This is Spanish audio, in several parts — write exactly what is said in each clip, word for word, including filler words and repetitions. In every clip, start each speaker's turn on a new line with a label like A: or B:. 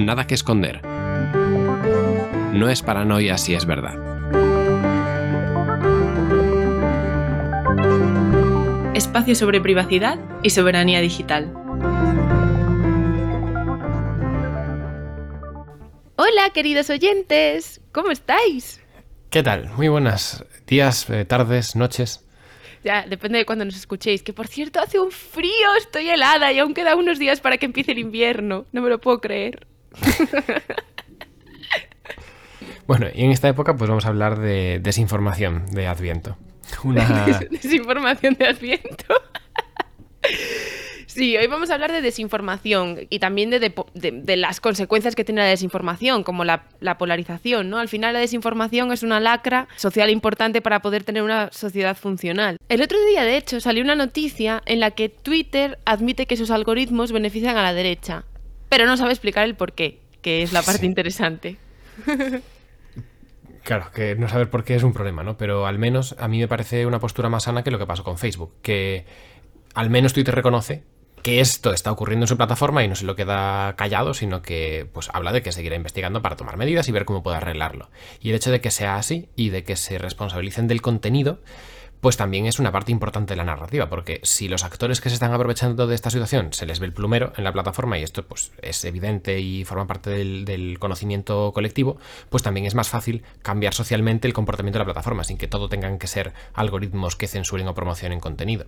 A: Nada que esconder. No es paranoia si es verdad.
B: Espacio sobre privacidad y soberanía digital. Hola, queridos oyentes, ¿cómo estáis?
C: ¿Qué tal? Muy buenas días, eh, tardes, noches.
B: Ya, depende de cuándo nos escuchéis. Que por cierto, hace un frío, estoy helada y aún quedan unos días para que empiece el invierno. No me lo puedo creer.
C: Bueno, y en esta época pues vamos a hablar de desinformación de Adviento. Una...
B: Desinformación de Adviento. Sí, hoy vamos a hablar de desinformación y también de, de, de, de las consecuencias que tiene la desinformación, como la, la polarización, ¿no? Al final la desinformación es una lacra social importante para poder tener una sociedad funcional. El otro día, de hecho, salió una noticia en la que Twitter admite que sus algoritmos benefician a la derecha, pero no sabe explicar el por qué, que es la parte sí. interesante.
C: Claro, que no saber por qué es un problema, ¿no? Pero al menos a mí me parece una postura más sana que lo que pasó con Facebook, que al menos Twitter reconoce que esto está ocurriendo en su plataforma y no se lo queda callado, sino que pues habla de que seguirá investigando para tomar medidas y ver cómo puede arreglarlo. Y el hecho de que sea así y de que se responsabilicen del contenido, pues también es una parte importante de la narrativa, porque si los actores que se están aprovechando de esta situación se les ve el plumero en la plataforma, y esto pues es evidente y forma parte del, del conocimiento colectivo, pues también es más fácil cambiar socialmente el comportamiento de la plataforma, sin que todo tengan que ser algoritmos que censuren o promocionen contenido.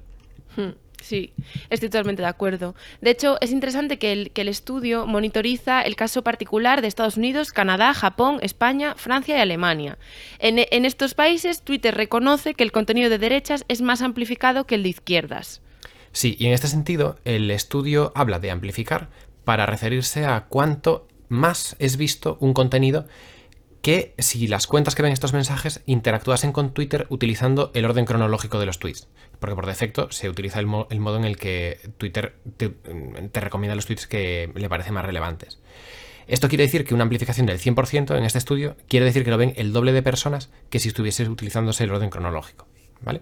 B: Sí, estoy totalmente de acuerdo. De hecho, es interesante que el, que el estudio monitoriza el caso particular de Estados Unidos, Canadá, Japón, España, Francia y Alemania. En, en estos países, Twitter reconoce que el contenido de derechas es más amplificado que el de izquierdas.
C: Sí, y en este sentido, el estudio habla de amplificar para referirse a cuánto más es visto un contenido que si las cuentas que ven estos mensajes interactuasen con Twitter utilizando el orden cronológico de los tweets. Porque por defecto se utiliza el, mo- el modo en el que Twitter te, te recomienda los tweets que le parecen más relevantes. Esto quiere decir que una amplificación del cien por ciento en este estudio quiere decir que lo ven el doble de personas que si estuviese utilizándose el orden cronológico, ¿vale?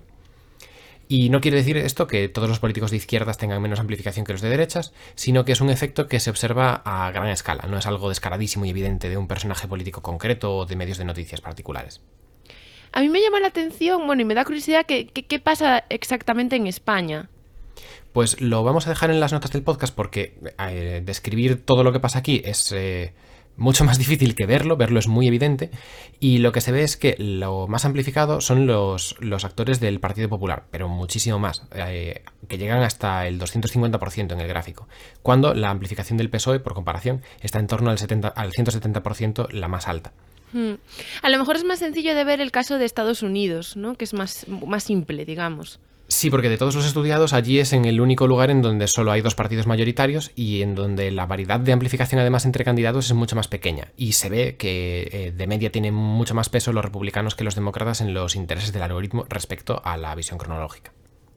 C: Y no quiere decir esto que todos los políticos de izquierdas tengan menos amplificación que los de derechas, sino que es un efecto que se observa a gran escala, no es algo descaradísimo y evidente de un personaje político concreto o de medios de noticias particulares.
B: A mí me llama la atención, bueno, y me da curiosidad que, que, qué pasa exactamente en España.
C: Pues lo vamos a dejar en las notas del podcast porque eh, describir todo lo que pasa aquí es eh, mucho más difícil que verlo, verlo es muy evidente, y lo que se ve es que lo más amplificado son los, los actores del Partido Popular, pero muchísimo más, eh, que llegan hasta el doscientos cincuenta por ciento en el gráfico, cuando la amplificación del P S O E, por comparación, está en torno al, setenta, al ciento setenta por ciento, la más alta.
B: Hmm. A lo mejor es más sencillo de ver el caso de Estados Unidos, ¿no? Que es más, más simple, digamos.
C: Sí, porque de todos los estudiados, allí es en el único lugar en donde solo hay dos partidos mayoritarios y en donde la variedad de amplificación además entre candidatos es mucho más pequeña. Y se ve que eh, de media tienen mucho más peso los republicanos que los demócratas en los intereses del algoritmo respecto a la visión cronológica.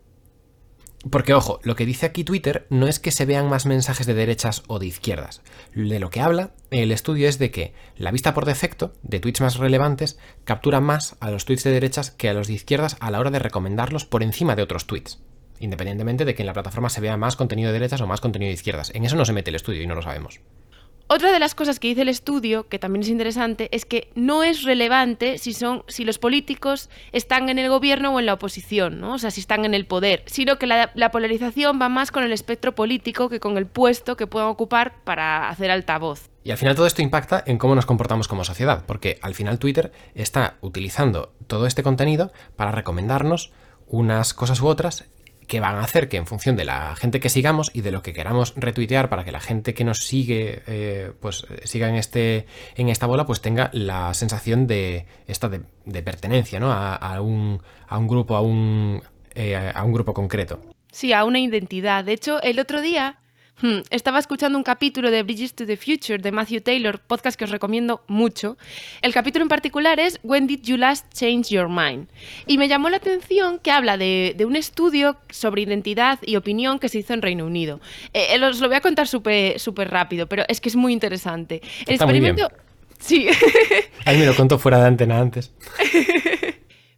C: Porque, ojo, lo que dice aquí Twitter no es que se vean más mensajes de derechas o de izquierdas. De lo que habla el estudio es de que la vista por defecto de tweets más relevantes captura más a los tweets de derechas que a los de izquierdas a la hora de recomendarlos por encima de otros tweets, independientemente de que en la plataforma se vea más contenido de derechas o más contenido de izquierdas. En eso no se mete el estudio y no lo sabemos.
B: Otra de las cosas que dice el estudio, que también es interesante, es que no es relevante si son si los políticos están en el gobierno o en la oposición, ¿no? O sea, si están en el poder, sino que la, la polarización va más con el espectro político que con el puesto que puedan ocupar para hacer altavoz.
C: Y al final todo esto impacta en cómo nos comportamos como sociedad, porque al final Twitter está utilizando todo este contenido para recomendarnos unas cosas u otras que van a hacer que en función de la gente que sigamos y de lo que queramos retuitear para que la gente que nos sigue eh, pues siga en este en esta bola, pues tenga la sensación de esta de, de pertenencia, ¿no? a, a un a un grupo a un eh, a un grupo concreto.
B: Sí, a una identidad. De hecho, el otro día Hmm, estaba escuchando un capítulo de Bridges to the Future de Matthew Taylor, podcast que os recomiendo mucho. El capítulo en particular es When Did You Last Change Your Mind? Y me llamó la atención que habla de, de un estudio sobre identidad y opinión que se hizo en Reino Unido. Eh, os lo voy a contar súper súper rápido, pero es que es muy interesante. El
C: Está
B: experimento...
C: muy bien.
B: Sí.
C: Ahí me lo contó fuera de antena antes.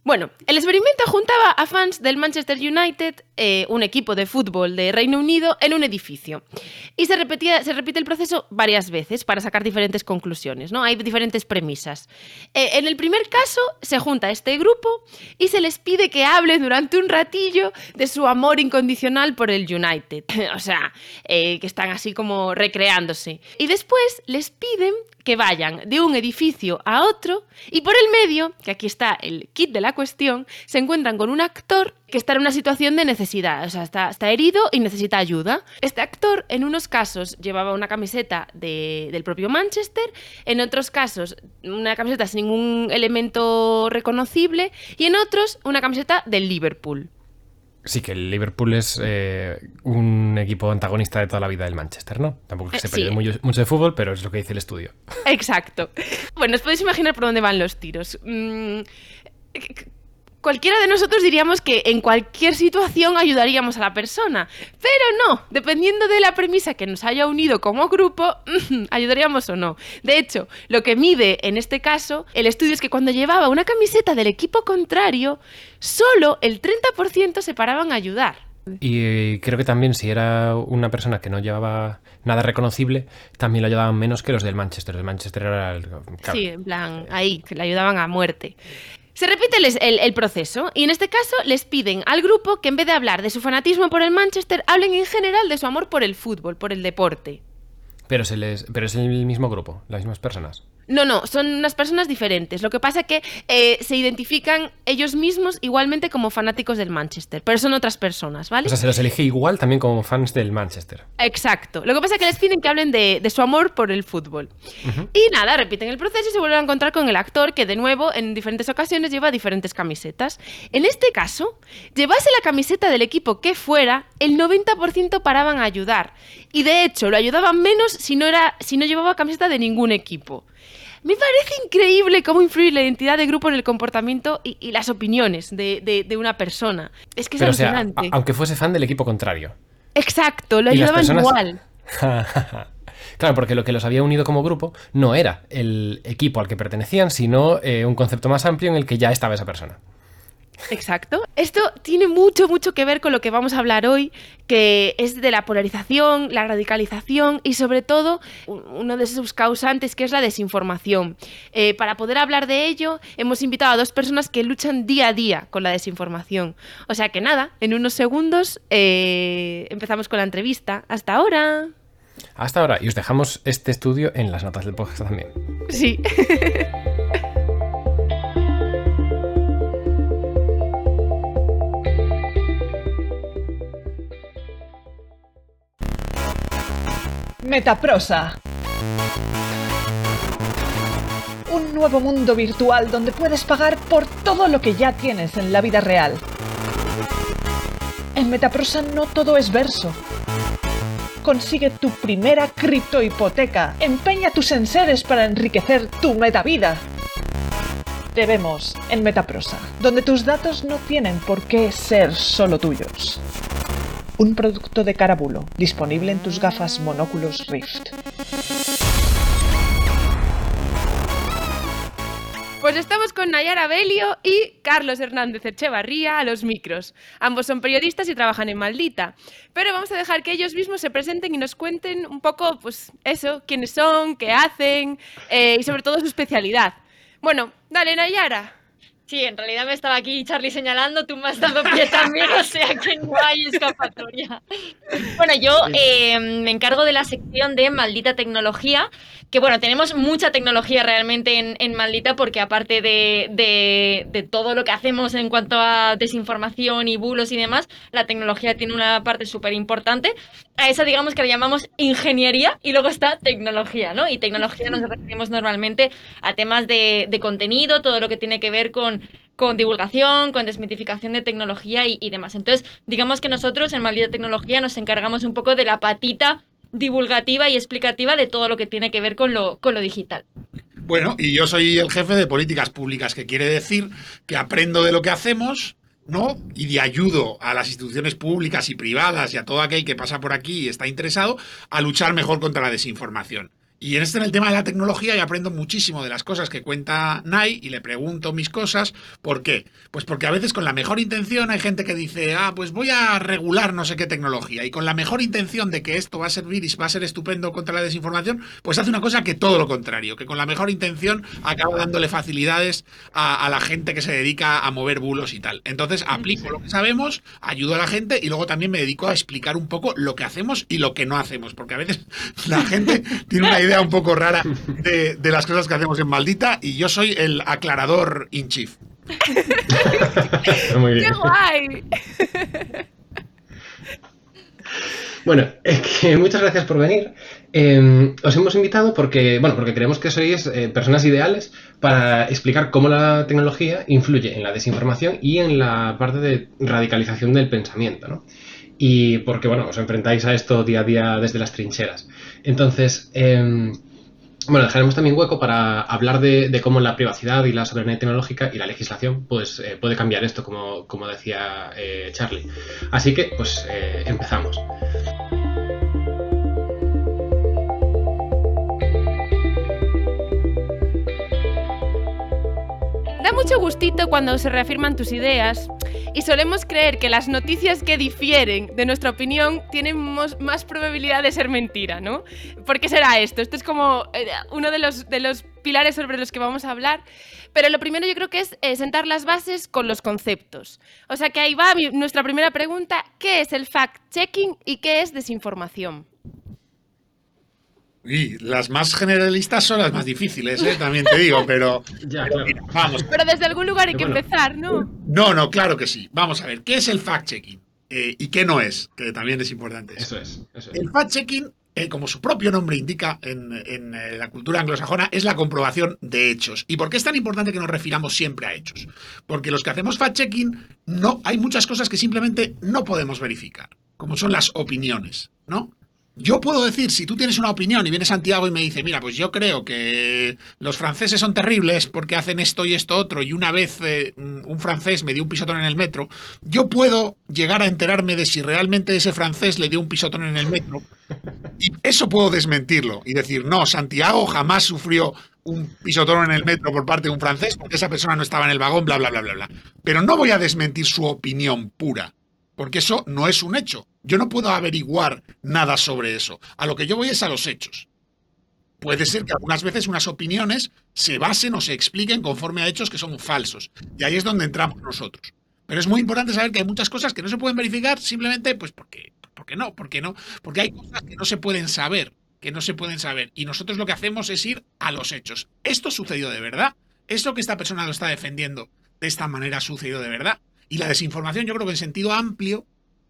B: Bueno, el experimento juntaba a fans del Manchester United, eh, un equipo de fútbol de Reino Unido, en un edificio. Y se, repetía, se repite el proceso varias veces para sacar diferentes conclusiones, ¿no? Hay diferentes premisas. Eh, en el primer caso, se junta este grupo y se les pide que hablen durante un ratillo de su amor incondicional por el United. O sea, eh, que están así como recreándose. Y después les piden que vayan de un edificio a otro y por el medio, que aquí está el kit de la cuestión, se encuentran con un actor que está en una situación de necesidad, o sea, está, está herido y necesita ayuda. Este actor, en unos casos, llevaba una camiseta de, del propio Manchester, en otros casos, una camiseta sin ningún elemento reconocible y en otros, una camiseta del Liverpool.
C: Sí, que el Liverpool es eh, un equipo antagonista de toda la vida del Manchester, ¿no? Tampoco es que se
B: Sí.
C: pelee mucho, mucho de fútbol, pero es lo que dice el estudio.
B: Exacto. Bueno, os podéis imaginar por dónde van los tiros. Mm, cualquiera de nosotros diríamos que en cualquier situación ayudaríamos a la persona, pero no, dependiendo de la premisa que nos haya unido como grupo, ayudaríamos o no. De hecho, lo que mide en este caso el estudio es que cuando llevaba una camiseta del equipo contrario, solo el treinta por ciento se paraban a ayudar.
C: Y creo que también si era una persona que no llevaba nada reconocible, también lo ayudaban menos que los del Manchester. El Manchester era el... Claro.
B: Sí, en plan, ahí, que le ayudaban a muerte. Se repite el, el, el proceso y en este caso les piden al grupo que en vez de hablar de su fanatismo por el Manchester, hablen en general de su amor por el fútbol, por el deporte.
C: Pero, se les, pero es el mismo grupo, las mismas personas.
B: No, no, son unas personas diferentes. Lo que pasa es que eh, se identifican ellos mismos igualmente como fanáticos del Manchester, pero son otras personas, ¿vale?
C: O sea, se los elige igual también como fans del Manchester.
B: Exacto. Lo que pasa es que les piden que hablen de, de su amor por el fútbol. Uh-huh. Y nada, repiten el proceso y se vuelven a encontrar con el actor que de nuevo en diferentes ocasiones lleva diferentes camisetas. En este caso, llevase la camiseta del equipo que fuera, el noventa por ciento paraban a ayudar. Y de hecho, lo ayudaban menos si no, era, si no llevaba camiseta de ningún equipo. Me parece increíble cómo influye la identidad de grupo en el comportamiento y, y las opiniones de, de, de una persona. Es que es
C: Pero,
B: alucinante.
C: O sea, a, aunque fuese fan del equipo contrario.
B: Exacto, lo ayudaban
C: personas...
B: igual.
C: Claro, porque lo que los había unido como grupo no era el equipo al que pertenecían, sino eh, un concepto más amplio en el que ya estaba esa persona.
B: Exacto. Esto tiene mucho, mucho que ver con lo que vamos a hablar hoy, que es de la polarización, la radicalización y sobre todo uno de sus causantes que es la desinformación. Eh, para poder hablar de ello hemos invitado a dos personas que luchan día a día con la desinformación. O sea que nada, en unos segundos eh, empezamos con la entrevista. Hasta ahora.
C: Hasta ahora. Y os dejamos este estudio en las notas del podcast también.
B: Sí.
D: Metaprosa. Un nuevo mundo virtual donde puedes pagar por todo lo que ya tienes en la vida real. En Metaprosa no todo es verso. Consigue tu primera criptohipoteca. Empeña tus enseres para enriquecer tu metavida. Te vemos en Metaprosa, donde tus datos no tienen por qué ser solo tuyos. Un producto de Carabulo, disponible en tus gafas monóculos Rift.
B: Pues estamos con Nayara Belio y Carlos Hernández Echevarría a los micros. Ambos son periodistas y trabajan en Maldita. Pero vamos a dejar que ellos mismos se presenten y nos cuenten un poco, pues eso, quiénes son, qué hacen eh, y sobre todo su especialidad. Bueno, dale, Nayara.
E: Sí, en realidad me estaba aquí Charlie señalando, tú me has dado pie también, o sea que no hay escapatoria. Bueno, yo eh, me encargo de la sección de Maldita Tecnología, que bueno, tenemos mucha tecnología realmente en, en Maldita, porque aparte de, de, de todo lo que hacemos en cuanto a desinformación y bulos y demás, la tecnología tiene una parte súper importante. A esa digamos que la llamamos ingeniería y luego está tecnología, ¿no? Y tecnología nos referimos normalmente a temas de, de contenido, todo lo que tiene que ver con con divulgación, con desmitificación de tecnología y, y demás. Entonces, digamos que nosotros en Maldita Tecnología nos encargamos un poco de la patita divulgativa y explicativa de todo lo que tiene que ver con lo, con lo digital.
F: Bueno, y yo soy el jefe de políticas públicas, que quiere decir que aprendo de lo que hacemos, ¿no? Y de ayudo a las instituciones públicas y privadas y a todo aquel que pasa por aquí y está interesado a luchar mejor contra la desinformación. Y en este, en el tema de la tecnología, yo aprendo muchísimo de las cosas que cuenta Nay y le pregunto mis cosas. ¿Por qué? Pues porque a veces con la mejor intención hay gente que dice, ah, pues voy a regular no sé qué tecnología. Y con la mejor intención de que esto va a servir y va a ser estupendo contra la desinformación, pues hace una cosa que todo lo contrario, que con la mejor intención acaba dándole facilidades a, a la gente que se dedica a mover bulos y tal. Entonces aplico lo que sabemos, ayudo a la gente y luego también me dedico a explicar un poco lo que hacemos y lo que no hacemos. Porque a veces la gente tiene una idea idea un poco rara de, de las cosas que hacemos en Maldita y yo soy el aclarador in chief.
B: Muy bien. ¡Qué guay!
C: Bueno, es que muchas gracias por venir. Eh, os hemos invitado porque, bueno, porque creemos que sois eh, personas ideales para explicar cómo la tecnología influye en la desinformación y en la parte de radicalización del pensamiento, ¿no? Y porque, bueno, os enfrentáis a esto día a día desde las trincheras. Entonces, eh, bueno, dejaremos también hueco para hablar de, de cómo la privacidad y la soberanía tecnológica y la legislación pues, eh, puede cambiar esto, como, como decía eh, Charlie. Así que, pues, eh, empezamos.
B: Da mucho gustito cuando se reafirman tus ideas y solemos creer que las noticias que difieren de nuestra opinión tienen más probabilidad de ser mentira, ¿no? ¿Por qué será esto? Esto es como uno de los, de los pilares sobre los que vamos a hablar, pero lo primero yo creo que es eh, sentar las bases con los conceptos. O sea que ahí va mi, nuestra primera pregunta, ¿qué es el fact-checking y qué es desinformación?
F: Y las más generalistas son las más difíciles, ¿eh? También te digo, pero,
C: ya,
F: pero
C: claro.
F: mira, vamos.
B: Pero desde algún lugar hay
C: pero
B: que
C: bueno.
B: empezar, ¿no?
F: No, no, claro que sí. Vamos a ver, ¿qué es el fact-checking? Eh, ¿Y qué no es? Que también es importante.
C: Eso es, eso es.
F: El fact-checking, eh, como su propio nombre indica en, en eh, la cultura anglosajona, es la comprobación de hechos. ¿Y por qué es tan importante que nos refiramos siempre a hechos? Porque los que hacemos fact-checking, no, hay muchas cosas que simplemente no podemos verificar, como son las opiniones, ¿no? Yo puedo decir, si tú tienes una opinión y viene Santiago y me dice, mira, pues yo creo que los franceses son terribles porque hacen esto y esto otro, y una vez eh, un francés me dio un pisotón en el metro, yo puedo llegar a enterarme de si realmente ese francés le dio un pisotón en el metro, y eso puedo desmentirlo y decir, no, Santiago jamás sufrió un pisotón en el metro por parte de un francés porque esa persona no estaba en el vagón, bla, bla, bla, bla, bla. Pero no voy a desmentir su opinión pura, porque eso no es un hecho. Yo no puedo averiguar nada sobre eso. A lo que yo voy es a los hechos. Puede ser que algunas veces unas opiniones se basen o se expliquen conforme a hechos que son falsos. Y ahí es donde entramos nosotros. Pero es muy importante saber que hay muchas cosas que no se pueden verificar simplemente pues porque, porque no, porque no. Porque hay cosas que no se pueden saber, que no se pueden saber. Y nosotros lo que hacemos es ir a los hechos. ¿Esto sucedió de verdad? ¿Esto que esta persona lo está defendiendo de esta manera sucedió de verdad? Y la desinformación, yo creo que en sentido amplio,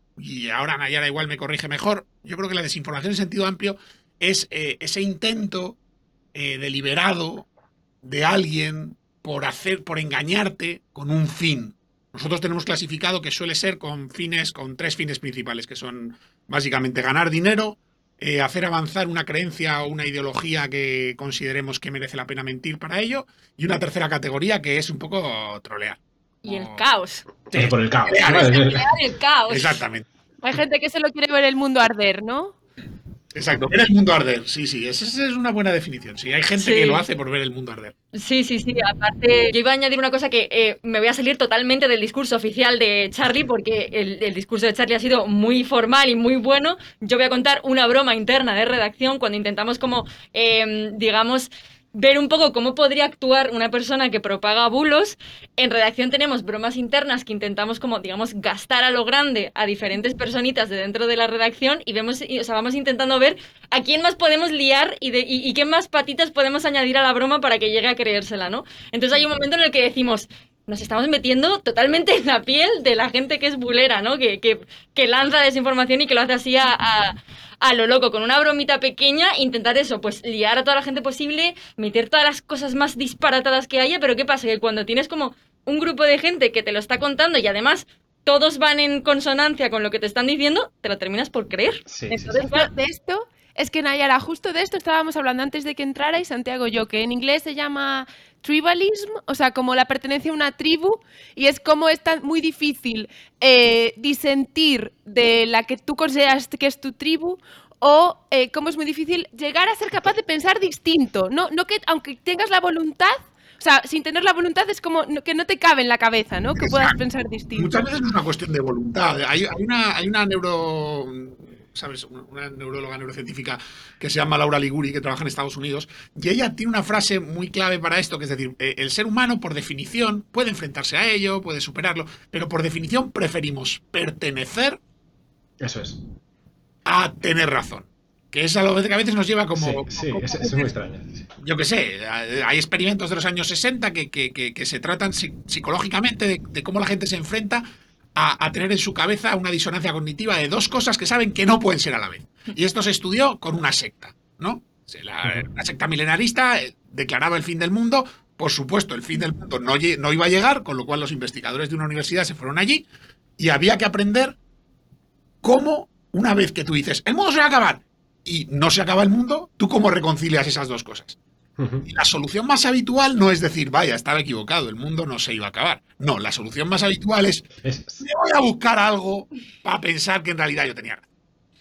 F: y ahora Nayara igual me corrige mejor, yo creo que la desinformación en sentido amplio es eh, ese intento eh, deliberado de alguien por hacer, por engañarte con un fin. Nosotros tenemos clasificado que suele ser con fines, con tres fines principales, que son básicamente ganar dinero, eh, hacer avanzar una creencia o una ideología que consideremos que merece la pena mentir para ello, y una tercera categoría que es un poco trolear.
E: Y el caos.
C: Sí, por el caos.
E: Crear el caos.
F: Exactamente.
B: Hay gente que solo quiere ver el mundo arder, ¿no?
F: Exacto, ver el mundo arder, sí, sí, esa es una buena definición. Sí, hay gente
E: Sí.
F: que lo hace por ver el mundo arder.
E: Sí, sí, sí. Aparte, yo iba a añadir una cosa que eh, me voy a salir totalmente del discurso oficial de Charlie, porque el, el discurso de Charlie ha sido muy formal y muy bueno. Yo voy a contar una broma interna de redacción cuando intentamos como, eh, digamos, ver un poco cómo podría actuar una persona que propaga bulos. En redacción tenemos bromas internas que intentamos como, digamos, gastar a lo grande a diferentes personitas de dentro de la redacción y vemos, y, o sea, vamos intentando ver a quién más podemos liar y, de, y, y qué más patitas podemos añadir a la broma para que llegue a creérsela, ¿no? Entonces hay un momento en el que decimos, nos estamos metiendo totalmente en la piel de la gente que es bulera, ¿no? Que, que, que lanza desinformación y que lo hace así a, a, a lo loco, con una bromita pequeña, intentar eso, pues liar a toda la gente posible, meter todas las cosas más disparatadas que haya, pero ¿qué pasa? Que cuando tienes como un grupo de gente que te lo está contando y además todos van en consonancia con lo que te están diciendo, te lo terminas por creer.
C: Sí,
B: Entonces,
C: sí, sí.
B: claro, de esto es que Nayara, justo de esto estábamos hablando antes de que entrara y Santiago yo, que en inglés se llama tribalism, o sea, como la pertenencia a una tribu, y es como es tan muy difícil eh, disentir de la que tú consideras que es tu tribu o eh, cómo es muy difícil llegar a ser capaz de pensar distinto. No, no que aunque tengas la voluntad, o sea, sin tener la voluntad es como no, que no te cabe en la cabeza, ¿no? Que puedas pensar distinto.
F: Muchas veces no es una cuestión de voluntad. Hay, hay, una, hay una neuro... ¿sabes? Una neuróloga neurocientífica que se llama Laura Liguri, que trabaja en Estados Unidos, y ella tiene una frase muy clave para esto, que es decir, eh, el ser humano, por definición, puede enfrentarse a ello, puede superarlo, pero por definición preferimos pertenecer
C: Eso es.
F: a tener razón. Que es algo que a veces nos lleva como...
C: Sí, sí
F: como,
C: es, es muy extraño. Sí.
F: Yo qué sé, hay experimentos de los años sesenta que, que, que, que se tratan psicológicamente de, de cómo la gente se enfrenta A, a tener en su cabeza una disonancia cognitiva de dos cosas que saben que no pueden ser a la vez. Y esto se estudió con una secta, ¿no? La, la secta milenarista declaraba el fin del mundo. Por supuesto, el fin del mundo no, no iba a llegar, con lo cual los investigadores de una universidad se fueron allí y había que aprender cómo, una vez que tú dices, el mundo se va a acabar y no se acaba el mundo, tú cómo reconcilias esas dos cosas. Y la solución más habitual no es decir, vaya, estaba equivocado, el mundo no se iba a acabar. No, la solución más habitual es, es... me voy a buscar algo para pensar que en realidad yo tenía razón.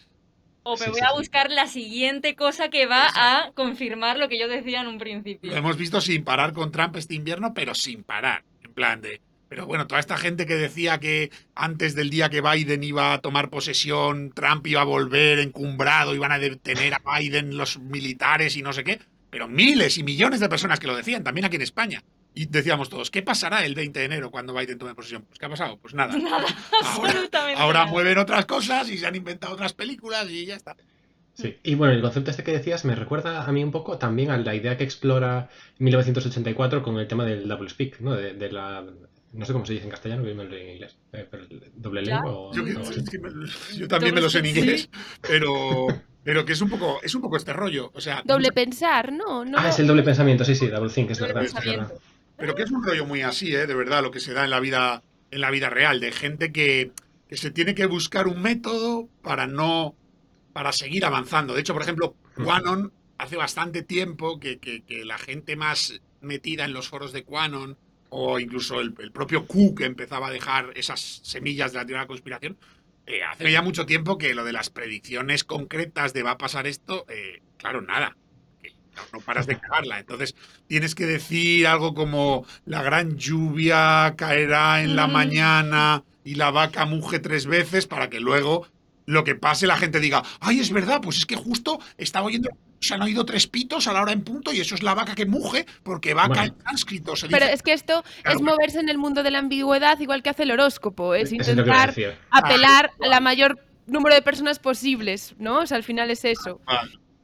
E: O me
C: sí,
E: voy
C: sí,
E: a
C: sí.
E: buscar la siguiente cosa que va
F: Exacto.
E: a confirmar lo que yo decía en un principio.
F: Lo hemos visto sin parar con Trump este invierno, pero sin parar. En plan de... Pero bueno, toda esta gente que decía que antes del día que Biden iba a tomar posesión, Trump iba a volver encumbrado, iban a detener a Biden los militares y no sé qué... Pero miles y millones de personas que lo decían, también aquí en España. Y decíamos todos, ¿qué pasará el veinte de enero cuando Biden tome posesión? Pues ¿qué ha pasado? Pues nada.
E: Nada,
F: ahora,
E: absolutamente
F: ahora
E: nada.
F: mueven otras cosas y se han inventado otras películas y ya está.
C: Sí, y bueno, el concepto este que decías me recuerda a mí un poco también a la idea que explora mil novecientos ochenta y cuatro con el tema del double speak, ¿no? De, de la... No sé cómo se dice en castellano, que yo me lo leí en inglés. Eh, pero ¿doble
E: ¿Ya?
C: lengua o
F: Yo,
C: algo así?
F: es que me- yo también me lo sé en inglés, pero, pero que es un poco es un poco este rollo. O sea,
B: Doble pensar, ¿no? no
C: Ah, es el doble pensamiento, sí, sí, double think, es
E: Doble
C: verdad, es
E: pensamiento.
C: verdad.
F: Pero que es un rollo muy así, ¿eh? De verdad, lo que se da en la vida, en la vida real, de gente que, que se tiene que buscar un método para no, para seguir avanzando. De hecho, por ejemplo, QAnon, hace bastante tiempo que, que, que la gente más metida en los foros de QAnon, o incluso el, el propio Q, que empezaba a dejar esas semillas de la teoría de la conspiración, eh, hace ya mucho tiempo que lo de las predicciones concretas de va a pasar esto, eh, claro, nada. No, no paras de cagarla. Entonces tienes que decir algo como la gran lluvia caerá en la
E: Mm.
F: mañana y la vaca muge tres veces para que luego lo que pase la gente diga, ay, es verdad, pues es que justo estaba oyendo, se han oído tres pitos a la hora en punto y eso es la vaca que muge porque vaca
C: Bueno.
F: en sánscrito se dice.
B: Pero es que esto
F: Claro.
B: es moverse en el mundo de la ambigüedad igual que hace el horóscopo, es
C: Eso es lo que iba a
B: intentar
C: decir.
B: apelar
F: Ah,
B: a la mayor número de personas posibles, ¿no? O sea, al final es eso.
F: Ah,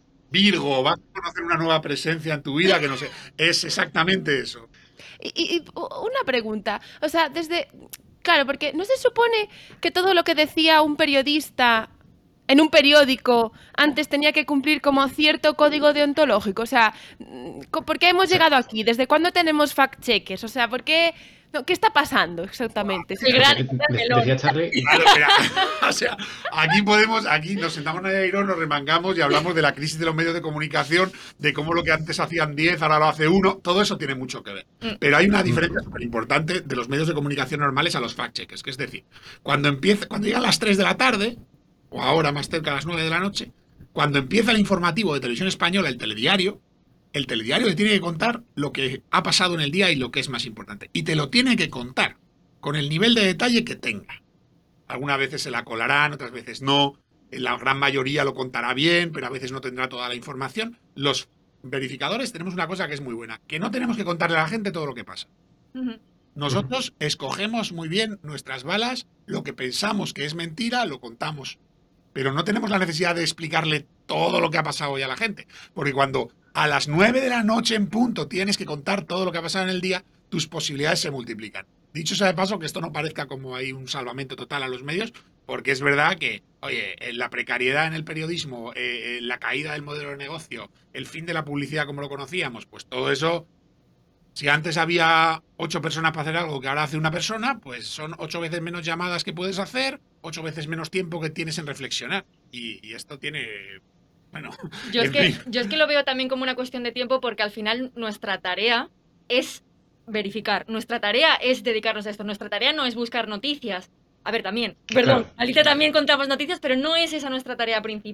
F: Virgo, vas a conocer una nueva presencia en tu vida que no sé. Es exactamente eso.
B: Y, y- y una pregunta, o sea, desde... Claro, porque ¿no se supone que todo lo que decía un periodista en un periódico antes tenía que cumplir como cierto código deontológico? O sea, ¿por qué hemos llegado aquí? ¿Desde cuándo tenemos fact-checkers? O sea, ¿por qué...? No, ¿qué está pasando exactamente?
E: El gran-
C: De- de- Decía Charlie,
F: Claro, mira, o sea, aquí podemos, aquí nos sentamos en el aire, nos remangamos y hablamos de la crisis de los medios de comunicación, de cómo lo que antes hacían diez, ahora lo hace uno, todo eso tiene mucho que ver. Pero hay una diferencia súper importante de los medios de comunicación normales a los fact-checkers, que es decir, cuando empieza, cuando llegan las tres de la tarde, o ahora más cerca a las nueve de la noche, cuando empieza el informativo de Televisión Española, el telediario, el telediario te tiene que contar lo que ha pasado en el día y lo que es más importante. Y te lo tiene que contar con el nivel de detalle que tenga. Algunas veces se la colarán, otras veces no. En la gran mayoría lo contará bien, pero a veces no tendrá toda la información. Los verificadores tenemos una cosa que es muy buena, que no tenemos que contarle a la gente todo lo que pasa.
E: Ujú.
F: Nosotros escogemos muy bien nuestras balas, lo que pensamos que es mentira, lo contamos. Pero no tenemos la necesidad de explicarle todo lo que ha pasado hoy a la gente. Porque cuando a las nueve de la noche en punto tienes que contar todo lo que ha pasado en el día, tus posibilidades se multiplican. Dicho sea de paso, que esto no parezca como hay un salvamento total a los medios, porque es verdad que, oye, la precariedad en el periodismo, eh, la caída del modelo de negocio, el fin de la publicidad como lo conocíamos, pues todo eso, si antes había ocho personas para hacer algo que ahora hace una persona, pues son ocho veces menos llamadas que puedes hacer, ocho veces menos tiempo que tienes en reflexionar. Y, y esto tiene... Bueno,
E: Yo es,
F: en
E: que,
F: fin.
E: yo es que lo veo también como una cuestión de tiempo porque al final nuestra tarea es verificar. Nuestra tarea es dedicarnos a esto. Nuestra tarea no es buscar noticias. A ver, también, perdón,
C: Claro.
E: Alicia también contamos noticias, pero no es esa nuestra tarea principal.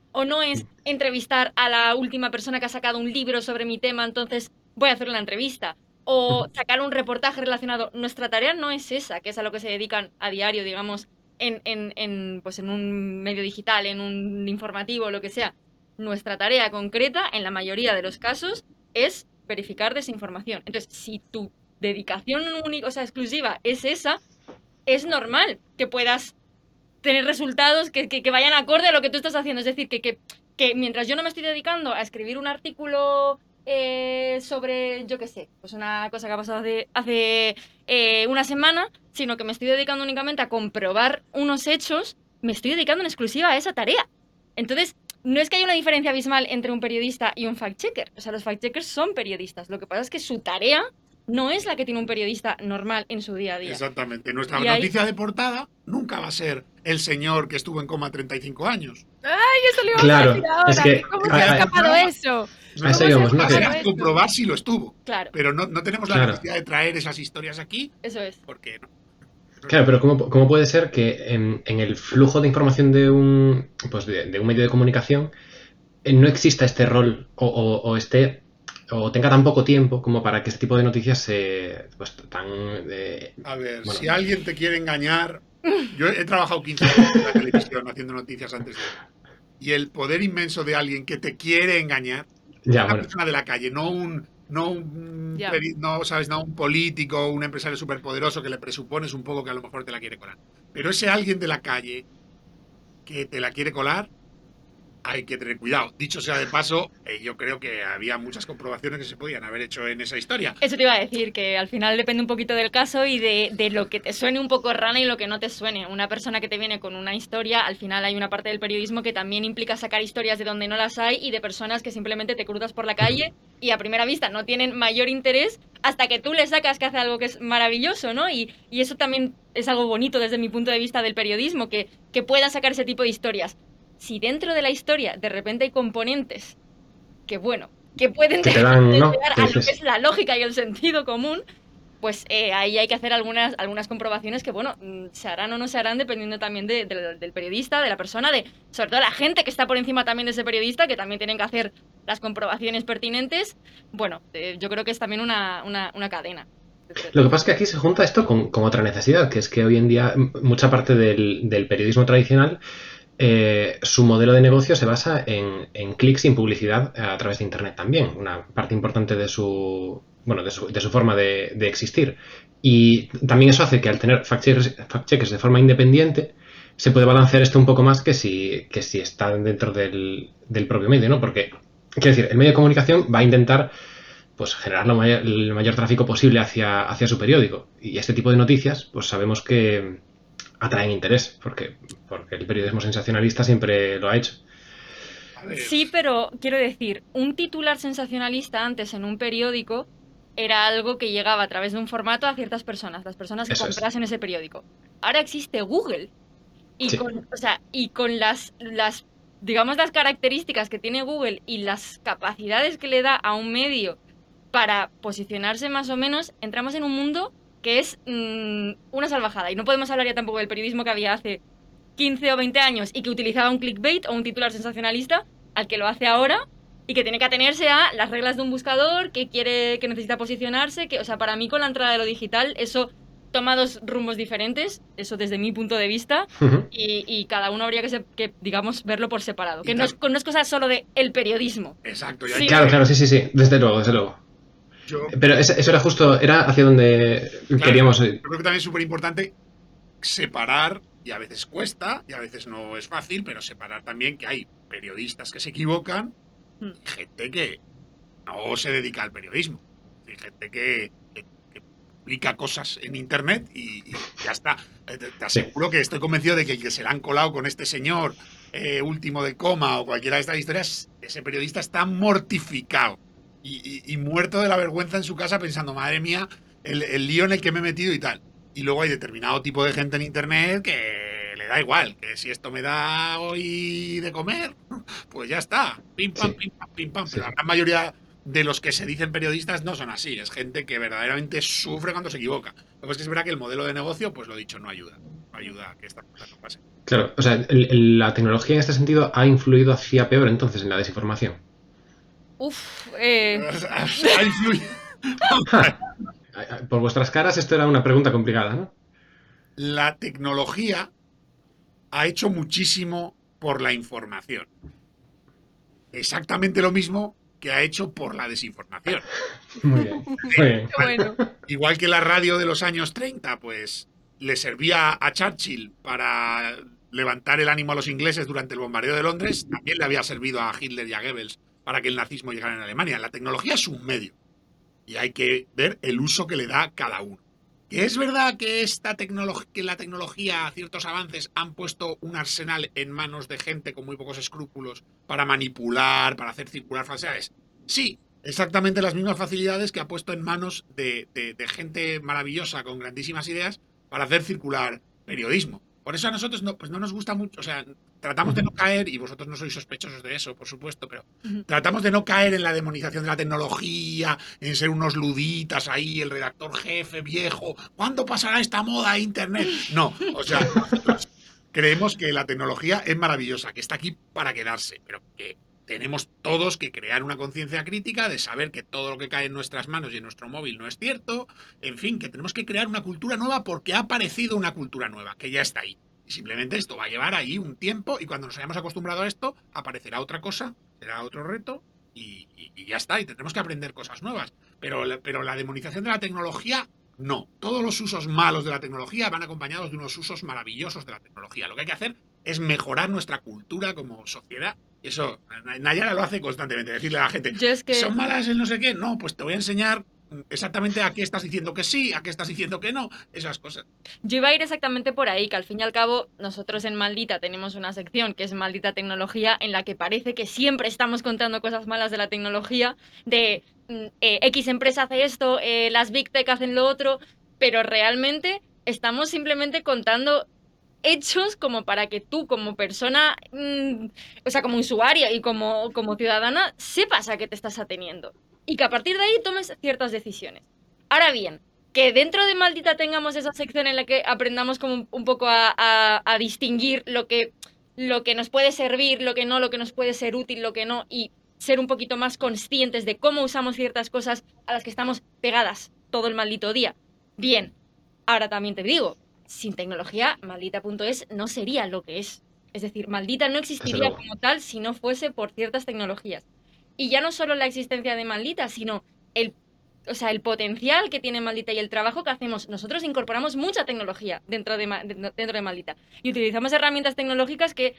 E: O no es entrevistar a la última persona que ha sacado un libro sobre mi tema, entonces voy a hacer una entrevista. O sacar un reportaje relacionado. Nuestra tarea no es esa, que es a lo que se dedican a diario, digamos, en, en, en, pues en un medio digital, en un informativo, lo que sea. Nuestra tarea concreta, en la mayoría de los casos, es verificar desinformación. Entonces, si tu dedicación única, o sea, exclusiva es esa, es normal que puedas tener resultados que, que, que vayan acorde a lo que tú estás haciendo. Es decir, que, que, que mientras yo no me estoy dedicando a escribir un artículo eh, sobre, yo qué sé, pues una cosa que ha pasado hace, hace eh, una semana, sino que me estoy dedicando únicamente a comprobar unos hechos, me estoy dedicando en exclusiva a esa tarea. Entonces, no es que haya una diferencia abismal entre un periodista y un fact-checker. O sea, los fact-checkers son periodistas. Lo que pasa es que su tarea no es la que tiene un periodista normal en su día a día.
F: Exactamente. Nuestra
E: Y
F: noticia
E: ahí-
F: de portada nunca va a ser el señor que estuvo en coma treinta y cinco años.
B: ¡Ay, eso le iba
G: Claro,
B: a decir ahora!
G: es que-
B: que ¿Cómo se
G: a-
B: ha
G: a-
B: escapado eso?
G: A eso
B: ¿Cómo
G: íbamos,
B: se
G: ¿no?
B: ha
G: Que-
B: escapado
F: Será
B: eso?
F: comprobar si lo estuvo.
E: Claro,
F: Pero no, no tenemos la
G: Claro.
F: necesidad de traer esas historias aquí
E: eso es.
F: porque no.
G: Claro, pero ¿cómo, cómo puede ser que en, en el flujo de información de un, pues de, de un medio de comunicación eh, no exista este rol o, o, o esté o tenga tan poco tiempo como para que este tipo de noticias se pues tan eh,
F: A ver,
G: Bueno.
F: si alguien te quiere engañar. Yo he trabajado quince años en la televisión haciendo noticias antes de. Y el poder inmenso de alguien que te quiere engañar,
G: ya
F: una
G: bueno,
F: persona de la calle, no un. No un,
B: Ya.
F: peri- no, ¿sabes? No un político, un empresario superpoderoso que le presupones un poco que a lo mejor te la quiere colar. Pero ese alguien de la calle que te la quiere colar, hay que tener cuidado. Dicho sea de paso, eh, yo creo que había muchas comprobaciones que se podían haber hecho en esa historia.
E: Eso te iba a decir, que al final depende un poquito del caso y de, de lo que te suene un poco rana y lo que no te suene. Una persona que te viene con una historia, al final hay una parte del periodismo que también implica sacar historias de donde no las hay y de personas que simplemente te cruzas por la calle y a primera vista no tienen mayor interés hasta que tú le sacas que hace algo que es maravilloso, ¿no? Y, y eso también es algo bonito desde mi punto de vista del periodismo, que, que pueda sacar ese tipo de historias. Si dentro de la historia de repente hay componentes que, bueno, que pueden
G: Que te dan, ¿no?
E: desviar
G: Que
E: a lo que
G: dices-
E: es la lógica y el sentido común, pues eh, ahí hay que hacer algunas, algunas comprobaciones que, bueno, mm, se harán o no se harán dependiendo también de- de- del periodista, de la persona, de sobre todo la gente que está por encima también de ese periodista, que también tienen que hacer las comprobaciones pertinentes. Bueno, eh, yo creo que es también una, una, una cadena.
G: lo que pasa es que aquí se junta esto con, con otra necesidad, que es que hoy en día m- mucha parte del, del periodismo tradicional, eh, su modelo de negocio se basa en, en clics y en publicidad a través de Internet también, una parte importante de su, bueno, de su, de su forma de, de existir. Y también eso hace que al tener fact-checkers, fact-checkers de forma independiente, se puede balancear esto un poco más que si, que si está dentro del, del propio medio, ¿no? Porque, quiero decir, el medio de comunicación va a intentar pues generar lo mayor, el mayor tráfico posible hacia, hacia su periódico. Y este tipo de noticias, pues sabemos que atraen interés, porque, porque el periodismo sensacionalista siempre lo ha hecho.
F: A ver,
E: Sí, pero quiero decir, un titular sensacionalista antes en un periódico era algo que llegaba a través de un formato a ciertas personas, las personas que
G: Eso es.
E: comprasen ese periódico. Ahora existe Google. Y
G: Sí.
E: con, o sea, y con las, las, digamos, las características que tiene Google y las capacidades que le da a un medio para posicionarse más o menos, entramos en un mundo que es mm, una salvajada. Y no podemos hablar ya tampoco del periodismo que había hace quince o veinte años y que utilizaba un clickbait o un titular sensacionalista al que lo hace ahora y que tiene que atenerse a las reglas de un buscador, que quiere, que necesita posicionarse, que, o sea, para mí con la entrada de lo digital eso toma dos rumbos diferentes, eso desde mi punto de vista,
G: Ujú.
E: y, y cada uno habría que, se- que, digamos, verlo por separado,
F: Y
E: que no es,
F: tam-
E: no es cosa solo de el periodismo.
F: exacto. y
E: Sí.
F: hay
G: Claro,
F: que-
G: claro, sí, sí, sí, desde luego, desde luego.
F: yo-
G: Pero ese- eso era justo, era hacia donde
F: Claro,
G: queríamos
F: Yo
G: ir.
F: creo que también es súper importante separar, y a veces cuesta, y a veces no es fácil, pero separar también que hay periodistas que se equivocan
E: Mm.
F: y gente que no se dedica al periodismo. Hay gente que, que- que publica cosas en internet y, y ya está. Eh, Te, te aseguro que estoy convencido de que el que se le han colado con este señor eh, último de coma o cualquiera de estas historias, ese periodista está mortificado y, y- y muerto de la vergüenza en su casa pensando, madre mía, el, el lío en el que me he metido y tal. Y luego hay determinado tipo de gente en internet que le da igual, que si esto me da hoy de comer, pues ya está, pim pam,
G: Sí.
F: pim pam, pim pam.
G: Sí.
F: Pero la gran mayoría de los que se dicen periodistas no son así, es gente que verdaderamente sufre cuando se equivoca. Lo que pasa es que es verdad que el modelo de negocio, pues lo dicho, no ayuda. No ayuda a que esta cosa no pase.
G: Claro, o sea, el, el, la tecnología en este sentido ha influido hacia peor entonces en la desinformación.
E: Uf, eh...
F: ha influido.
G: Por vuestras caras esto era una pregunta complicada, ¿no?
F: La tecnología ha hecho muchísimo por la información. Exactamente lo mismo que ha hecho por la desinformación.
G: Muy bien. Muy bien.
B: Bueno.
F: Igual que la radio de los años treinta, pues le servía a Churchill para levantar el ánimo a los ingleses durante el bombardeo de Londres, también le había servido a Hitler y a Goebbels para que el nazismo llegara en Alemania. La tecnología es un medio y hay que ver el uso que le da cada uno. Que es verdad que, esta que la tecnología, ciertos avances, han puesto un arsenal en manos de gente con muy pocos escrúpulos para manipular, para hacer circular falsedades. Sí, exactamente las mismas facilidades que ha puesto en manos de, de, de gente maravillosa con grandísimas ideas para hacer circular periodismo. Por eso a nosotros no, pues no nos gusta mucho, o sea, tratamos de no caer, y vosotros no sois sospechosos de eso, por supuesto, pero uh-huh. tratamos de no caer en la demonización de la tecnología, en ser unos luditas ahí, el redactor jefe viejo, ¿cuándo pasará esta moda a Internet? No, o sea, nosotros creemos que la tecnología es maravillosa, que está aquí para quedarse, pero que tenemos todos que crear una conciencia crítica de saber que todo lo que cae en nuestras manos y en nuestro móvil no es cierto. En fin, que tenemos que crear una cultura nueva porque ha aparecido una cultura nueva, que ya está ahí. Y simplemente esto va a llevar ahí un tiempo y cuando nos hayamos acostumbrado a esto, aparecerá otra cosa, será otro reto y, y, y ya está. Y tendremos que aprender cosas nuevas. Pero, pero la demonización de la tecnología, no. Todos los usos malos de la tecnología van acompañados de unos usos maravillosos de la tecnología. Lo que hay que hacer es mejorar nuestra cultura como sociedad. Y eso, Nayara lo hace constantemente, decirle a la gente,
E: es que...
F: ¿son malas el no sé qué? No, pues te voy a enseñar exactamente a qué estás diciendo que sí, a qué estás diciendo que no, esas cosas.
E: Yo iba a ir exactamente por ahí, que al fin y al cabo nosotros en Maldita tenemos una sección que es Maldita Tecnología, en la que parece que siempre estamos contando cosas malas de la tecnología, de eh, X empresa hace esto, eh, las Big Tech hacen lo otro, pero realmente estamos simplemente contando hechos como para que tú como persona, mmm, o sea, como usuaria y como, como ciudadana, sepas a qué te estás ateniendo y que a partir de ahí tomes ciertas decisiones. Ahora bien, que dentro de Maldita tengamos esa sección en la que aprendamos como un, un poco a, a, a distinguir lo que, lo que nos puede servir, lo que no, lo que nos puede ser útil, lo que no, y ser un poquito más conscientes de cómo usamos ciertas cosas a las que estamos pegadas todo el maldito día. Bien, ahora también te digo, sin tecnología, maldita punto es no sería lo que es. Es decir, Maldita no existiría como tal si no fuese por ciertas tecnologías. Y ya no solo la existencia de Maldita, sino el, o sea, el potencial que tiene Maldita y el trabajo que hacemos. Nosotros incorporamos mucha tecnología dentro de, dentro de Maldita. Y utilizamos herramientas tecnológicas que,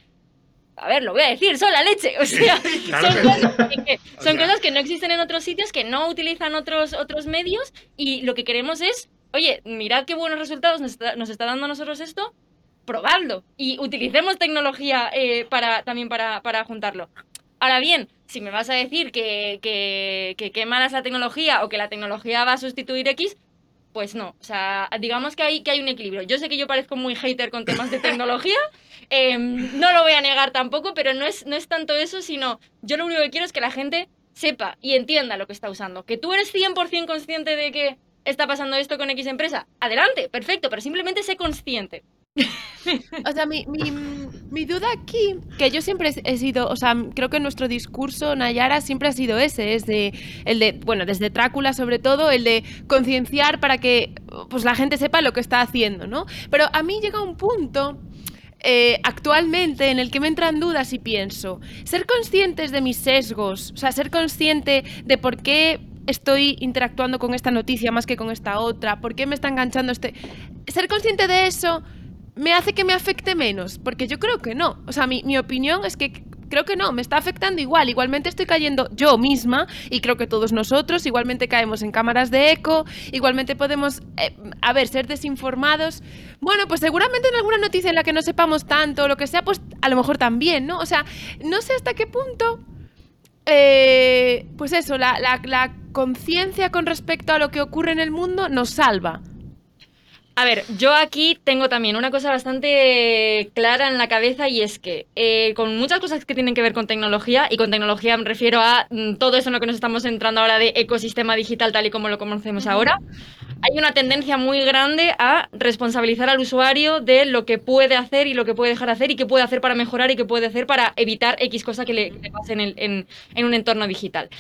E: a ver, lo voy a decir, son la leche. O sea, claro son, que cosas, que, son o sea, cosas que no existen en otros sitios, que no utilizan otros, otros medios, y lo que queremos es, oye, mirad qué buenos resultados nos está, nos está dando a nosotros esto, probadlo y utilicemos tecnología eh, para, también para, para juntarlo. Ahora bien, si me vas a decir que, que, que qué mala es la tecnología o que la tecnología va a sustituir X, pues no. O sea, digamos que hay, que hay un equilibrio. Yo sé que yo parezco muy hater con temas de tecnología, eh, no lo voy a negar tampoco, pero no es, no es tanto eso, sino yo lo único que quiero es que la gente sepa y entienda lo que está usando. Que tú eres cien por ciento consciente de que está pasando esto con X empresa, adelante, perfecto, pero simplemente sé consciente.
B: O sea, mi, mi, mi duda aquí, que yo siempre he sido, o sea, creo que nuestro discurso, Nayara, siempre ha sido ese, es de, el de, bueno, desde Drácula sobre todo, el de concienciar para que pues la gente sepa lo que está haciendo, ¿no? Pero a mí llega un punto eh, actualmente en el que me entran dudas y pienso, ser conscientes de mis sesgos, o sea, ser consciente de por qué estoy interactuando con esta noticia más que con esta otra, por qué me está enganchando este... Ser consciente de eso me hace que me afecte menos, porque yo creo que no. O sea, mi, mi opinión es que creo que no, me está afectando igual. Igualmente estoy cayendo yo misma, y creo que todos nosotros, igualmente caemos en cámaras de eco, igualmente podemos, eh, a ver, ser desinformados. Bueno, pues seguramente en alguna noticia en la que no sepamos tanto o lo que sea, pues a lo mejor también, ¿no? O sea, no sé hasta qué punto... Eh, pues eso, la, la, la conciencia con respecto a lo que ocurre en el mundo nos salva.
E: A ver, yo aquí tengo también una cosa bastante clara en la cabeza, y es que eh, con muchas cosas que tienen que ver con tecnología, y con tecnología me refiero a mm, todo eso en lo que nos estamos entrando ahora de ecosistema digital tal y como lo conocemos ahora, hay una tendencia muy grande a responsabilizar al usuario de lo que puede hacer y lo que puede dejar hacer y qué puede hacer para mejorar y qué puede hacer para evitar X cosa que le, que le pase en, el, en, en un entorno digital.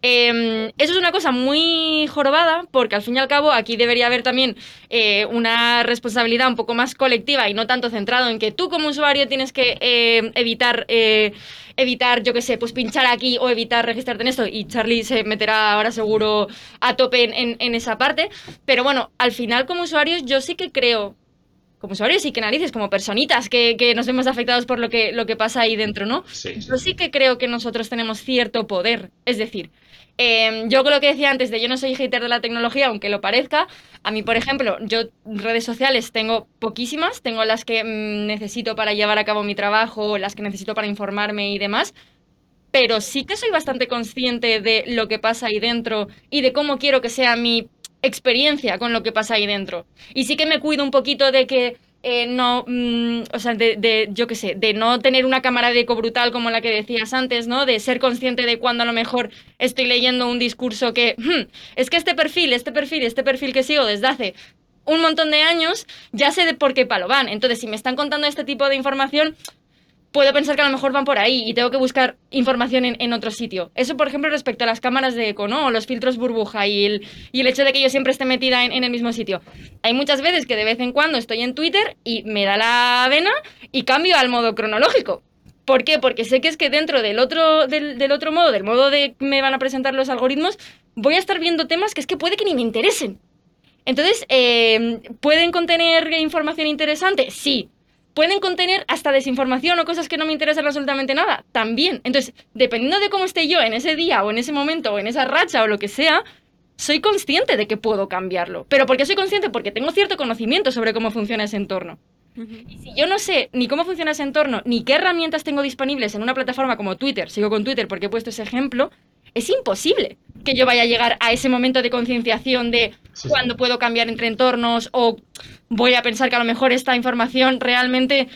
E: Eh, eso es una cosa muy jorobada porque al fin y al cabo aquí debería haber también eh, una responsabilidad un poco más colectiva y no tanto centrado en que tú como usuario tienes que eh, evitar... Eh, evitar, yo qué sé, pues pinchar aquí o evitar registrarte en esto, y Charlie se meterá ahora seguro a tope en, en, en esa parte, pero bueno, al final como usuarios yo sí que creo, como usuarios y que narices, como personitas que, que nos vemos afectados por lo que, lo que pasa ahí dentro, ¿no?
G: Sí, sí.
E: Yo sí que creo que nosotros tenemos cierto poder, es decir, eh, yo con lo que decía antes de yo no soy hater de la tecnología, aunque lo parezca, a mí, por ejemplo, yo redes sociales tengo poquísimas, tengo las que mmm, necesito para llevar a cabo mi trabajo, las que necesito para informarme y demás, pero sí que soy bastante consciente de lo que pasa ahí dentro y de cómo quiero que sea mi experiencia con lo que pasa ahí dentro. Y sí que me cuido un poquito de que eh, no, mmm, o sea, de, de, yo qué sé, de no tener una cámara de eco brutal como la que decías antes, ¿no? De ser consciente de cuando a lo mejor estoy leyendo un discurso que, hmm, es que este perfil, este perfil, este perfil que sigo desde hace un montón de años, ya sé de por qué palo van. Entonces, si me están contando este tipo de información, puedo pensar que a lo mejor van por ahí y tengo que buscar información en, en otro sitio. Eso, por ejemplo, respecto a las cámaras de eco, ¿no? O los filtros burbuja y el, y el hecho de que yo siempre esté metida en, en el mismo sitio. Hay muchas veces que de vez en cuando estoy en Twitter y me da la vena y cambio al modo cronológico. ¿Por qué? Porque sé que es que dentro del otro, del, del otro modo, del modo de que me van a presentar los algoritmos, voy a estar viendo temas que es que puede que ni me interesen. Entonces, eh, ¿pueden contener información interesante? Sí. ¿Pueden contener hasta desinformación o cosas que no me interesan absolutamente nada? También. Entonces, dependiendo de cómo esté yo en ese día o en ese momento o en esa racha o lo que sea, soy consciente de que puedo cambiarlo. ¿Pero por qué soy consciente? Porque tengo cierto conocimiento sobre cómo funciona ese entorno. Y si yo no sé ni cómo funciona ese entorno, ni qué herramientas tengo disponibles en una plataforma como Twitter, sigo con Twitter porque he puesto ese ejemplo, es imposible que yo vaya a llegar a ese momento de concienciación de sí, cuándo sí. puedo cambiar entre entornos o voy a pensar que a lo mejor esta información realmente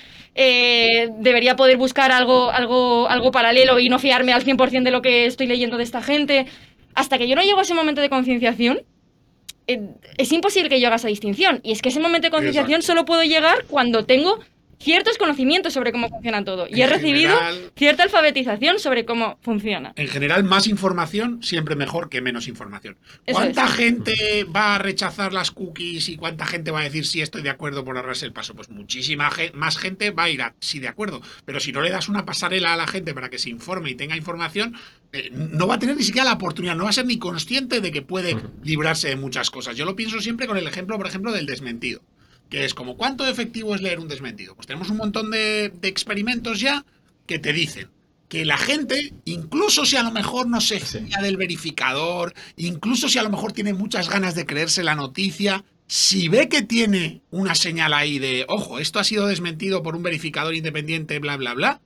E: eh, debería poder buscar algo, algo, algo paralelo y no fiarme al cien por ciento de lo que estoy leyendo de esta gente. Hasta que yo no llego a ese momento de concienciación, eh, es imposible que yo haga esa distinción. Y es que ese momento de concienciación solo puedo llegar cuando tengo ciertos conocimientos sobre cómo funciona todo. Y he recibido general, cierta alfabetización sobre cómo funciona.
F: En general, más información siempre mejor que menos información.
E: Eso
F: ¿Cuánta
E: es.
F: gente va a rechazar las cookies y cuánta gente va a decir sí, estoy de acuerdo por ahorrarse el paso? Pues muchísima ge- más gente va a ir a sí, de acuerdo. Pero si no le das una pasarela a la gente para que se informe y tenga información, eh, no va a tener ni siquiera la oportunidad, no va a ser ni consciente de que puede librarse de muchas cosas. Yo lo pienso siempre con el ejemplo, por ejemplo, del desmentido. Que es como, ¿cuánto efectivo es leer un desmentido? Pues tenemos un montón de, de experimentos ya que te dicen que la gente, incluso si a lo mejor no se fía del verificador, incluso si a lo mejor tiene muchas ganas de creerse la noticia, si ve que tiene una señal ahí de, ojo, esto ha sido desmentido por un verificador independiente, bla, bla, bla,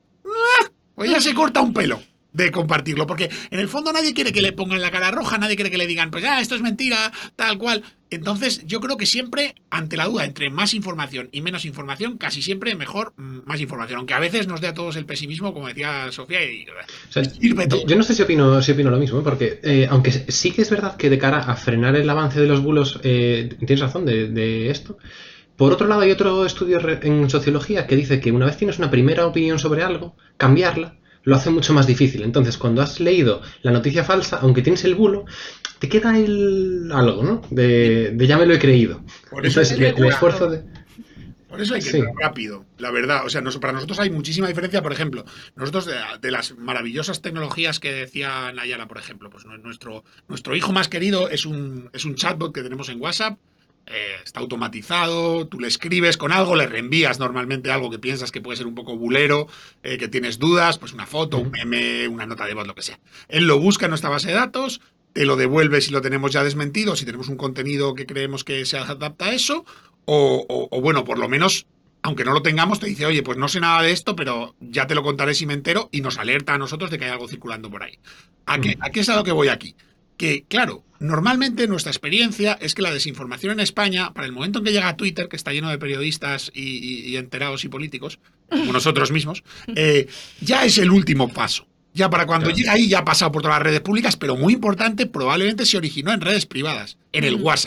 F: pues ya se corta un pelo de compartirlo, porque en el fondo nadie quiere que le pongan la cara roja, nadie quiere que le digan, pues ya, ah, esto es mentira, tal cual. Entonces, yo creo que siempre, ante la duda entre más información y menos información, casi siempre mejor más información, aunque a veces nos dé a todos el pesimismo, como decía Sofía, y
G: o sea, yo, yo no sé si opino, si opino lo mismo, ¿eh? Porque eh, aunque sí que es verdad que de cara a frenar el avance de los bulos, eh, tienes razón de, de esto. Por otro lado, hay otro estudio en sociología que dice que una vez tienes una primera opinión sobre algo, cambiarla lo hace mucho más difícil. Entonces, cuando has leído la noticia falsa, aunque tienes el bulo, te queda el algo, ¿no? De, de ya me lo he creído.
F: Por eso
G: Entonces, el, el esfuerzo de...
F: Por eso hay que
G: sí.
F: ir rápido, la verdad. O sea, nos, para nosotros hay muchísima diferencia. Por ejemplo, nosotros de, de las maravillosas tecnologías que decía Nayara, por ejemplo, pues nuestro, nuestro hijo más querido es un, es un chatbot que tenemos en WhatsApp. Eh, está automatizado, tú le escribes con algo, le reenvías normalmente algo que piensas que puede ser un poco bulero, eh, que tienes dudas, pues una foto, un meme, una nota de voz, lo que sea. Él lo busca en nuestra base de datos, te lo devuelve si lo tenemos ya desmentido, si tenemos un contenido que creemos que se adapta a eso, o, o, o bueno, por lo menos, aunque no lo tengamos, te dice, oye, pues no sé nada de esto, pero ya te lo contaré si me entero, y nos alerta a nosotros de que hay algo circulando por ahí. ¿A qué, a qué es a lo que voy aquí? Que, claro, normalmente nuestra experiencia es que la desinformación en España, para el momento en que llega a Twitter, que está lleno de periodistas y, y, y enterados y políticos, como nosotros mismos, eh, ya es el último paso. Ya para cuando claro. llega ahí ya ha pasado por todas las redes públicas, pero muy importante, probablemente se originó en redes privadas, en el WhatsApp.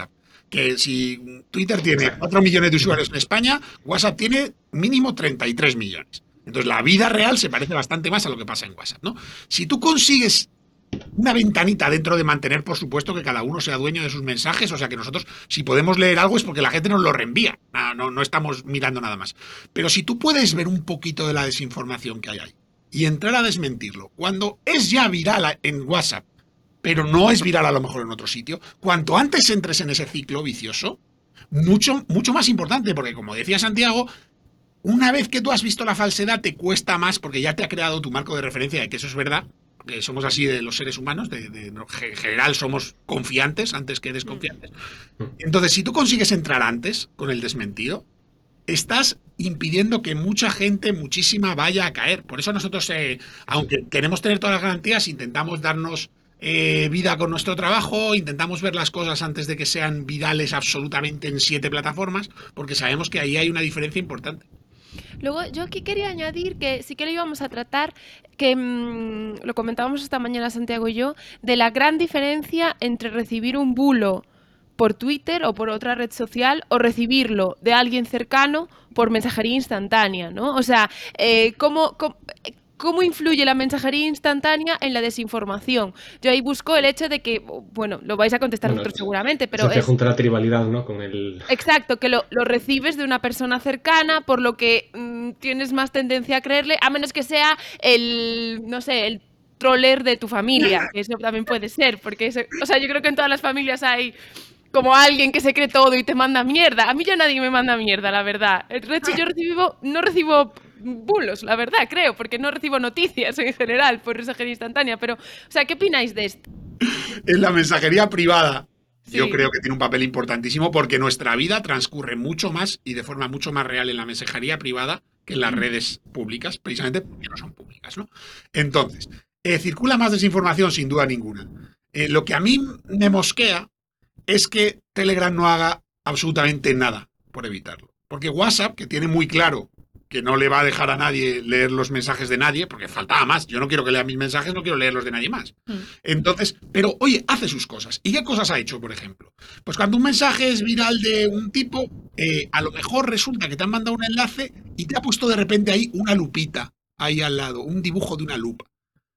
F: que si Twitter tiene cuatro millones de usuarios en España, WhatsApp tiene mínimo treinta y tres millones. Entonces la vida real se parece bastante más a lo que pasa en WhatsApp, ¿no? Si tú consigues una ventanita dentro de mantener, por supuesto, que cada uno sea dueño de sus mensajes, o sea que nosotros, si podemos leer algo es porque la gente nos lo reenvía, no, no, no estamos mirando nada más. Pero si tú puedes ver un poquito de la desinformación que hay ahí y entrar a desmentirlo, cuando es ya viral en WhatsApp, pero no es viral a lo mejor en otro sitio, cuanto antes entres en ese ciclo vicioso, mucho, mucho más importante, porque como decía Santiago, una vez que tú has visto la falsedad te cuesta más porque ya te ha creado tu marco de referencia de que eso es verdad, que somos así de los seres humanos, de, de, en general somos confiantes antes que desconfiantes. Entonces, si tú consigues entrar antes con el desmentido, estás impidiendo que mucha gente, muchísima, vaya a caer. Por eso nosotros, eh, aunque queremos tener todas las garantías, intentamos darnos eh, vida con nuestro trabajo, intentamos ver las cosas antes de que sean virales absolutamente en siete plataformas, porque sabemos que ahí hay una diferencia importante.
B: Luego, yo aquí quería añadir que sí que lo íbamos a tratar, que mmm, lo comentábamos esta mañana Santiago y yo, de la gran diferencia entre recibir un bulo por Twitter o por otra red social o recibirlo de alguien cercano por mensajería instantánea, ¿no? O sea, eh, ¿cómo, cómo, cómo influye la mensajería instantánea en la desinformación? Yo ahí busco el hecho de que, bueno, lo vais a contestar
G: Bueno,
B: vosotros seguramente, pero
G: se
B: es...
G: junta la tribalidad, ¿no? Con el...
B: Exacto, que lo, lo recibes de una persona cercana, por lo que mmm, tienes más tendencia a creerle, a menos que sea el, no sé, el troller de tu familia, que eso también puede ser, porque eso, o sea, yo creo que en todas las familias hay como alguien que se cree todo y te manda mierda. A mí ya nadie me manda mierda, la verdad. De hecho, yo recibo, no recibo bulos, la verdad, creo, porque no recibo noticias en general por mensajería instantánea, pero, o sea, ¿qué opináis de esto?
F: En la mensajería privada,
B: Sí.
F: yo creo que tiene un papel importantísimo porque nuestra vida transcurre mucho más y de forma mucho más real en la mensajería privada que en las redes públicas, precisamente porque no son públicas, ¿no? Entonces, eh, circula más desinformación sin duda ninguna. Eh, lo que a mí me mosquea es que Telegram no haga absolutamente nada por evitarlo. Porque WhatsApp, que tiene muy claro que no le va a dejar a nadie leer los mensajes de nadie, porque faltaba más. Yo no quiero que lea mis mensajes, no quiero leer los de nadie más. Mm. Entonces, pero oye, hace sus cosas. ¿Y qué cosas ha hecho, por ejemplo? Pues cuando un mensaje es viral de un tipo, eh, a lo mejor resulta que te han mandado un enlace y te ha puesto de repente ahí una lupita, ahí al lado, un dibujo de una lupa.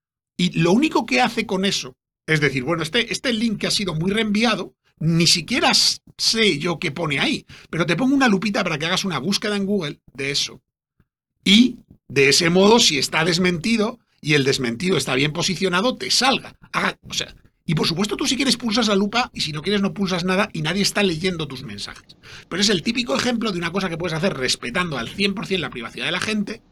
F: Y lo único que hace con eso es decir, bueno, este, este link que ha sido muy reenviado, ni siquiera sé yo qué pone ahí, pero te pongo una lupita para que hagas una búsqueda en Google de eso. Y de ese modo, si está desmentido y el desmentido está bien posicionado, te salga. Haga, o sea, y por supuesto tú si quieres pulsas la lupa y si no quieres no pulsas nada y nadie está leyendo tus mensajes. Pero es el típico ejemplo de una cosa que puedes hacer respetando al cien por ciento la privacidad de la gente,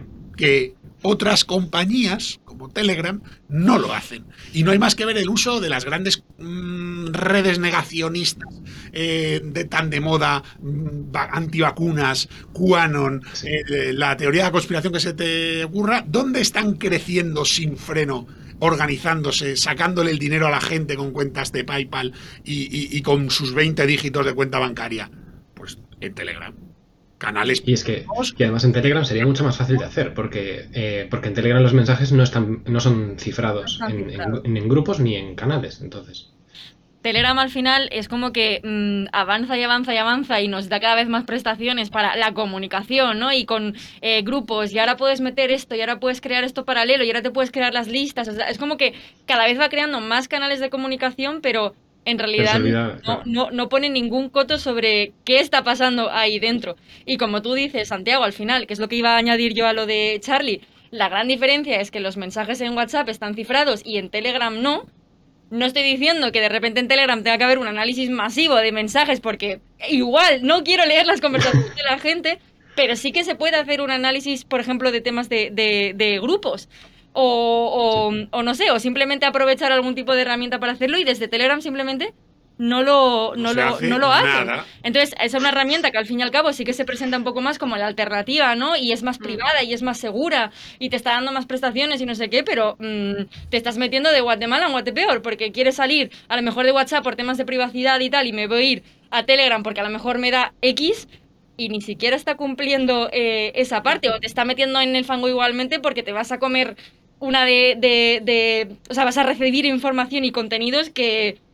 F: que otras compañías como Telegram no lo hacen. Y no hay más que ver el uso de las grandes mmm, redes negacionistas eh, de tan de moda, mmm, antivacunas, QAnon, sí. eh, la teoría de la conspiración que se te ocurra, ¿dónde están creciendo sin freno? Organizándose, sacándole el dinero a la gente con cuentas de PayPal y, y, y con sus veinte dígitos de cuenta bancaria. Pues en Telegram. Canales.
G: Y es que y además en Telegram sería mucho más fácil de hacer porque, eh, porque en Telegram los mensajes no están no son cifrados, no están en, cifrados. En, en grupos ni en canales. Entonces
E: Telegram al final es como que mmm, avanza y avanza y avanza y nos da cada vez más prestaciones para la comunicación, ¿no? Y con eh, grupos, y ahora puedes meter esto, y ahora puedes crear esto paralelo, y ahora te puedes crear las listas. O sea, es como que cada vez va creando más canales de comunicación, pero en realidad olvida, no, claro. no, no pone ningún coto sobre qué está pasando ahí dentro. Y como tú dices, Santiago, al final, que es lo que iba a añadir yo a lo de Charlie, la gran diferencia es que los mensajes en WhatsApp están cifrados y en Telegram no. No estoy diciendo que de repente en Telegram tenga que haber un análisis masivo de mensajes, porque igual no quiero leer las conversaciones de la gente, pero sí que se puede hacer un análisis, por ejemplo, de temas de, de, de grupos. O, o, sí. o no sé, o simplemente aprovechar algún tipo de herramienta para hacerlo y desde Telegram simplemente no lo, no, no lo, hace no lo hacen. Entonces, esa es una herramienta que al fin y al cabo sí que se presenta un poco más como la alternativa, ¿no? Y es más privada y es más segura y te está dando más prestaciones y no sé qué, pero mmm, te estás metiendo de Guatemala en Guatepeor porque quieres salir a lo mejor de WhatsApp por temas de privacidad y tal y me voy a ir a Telegram porque a lo mejor me da X y ni siquiera está cumpliendo eh, esa parte o te está metiendo en el fango igualmente porque te vas a comer una de, de, de... O sea, vas a recibir información y contenidos que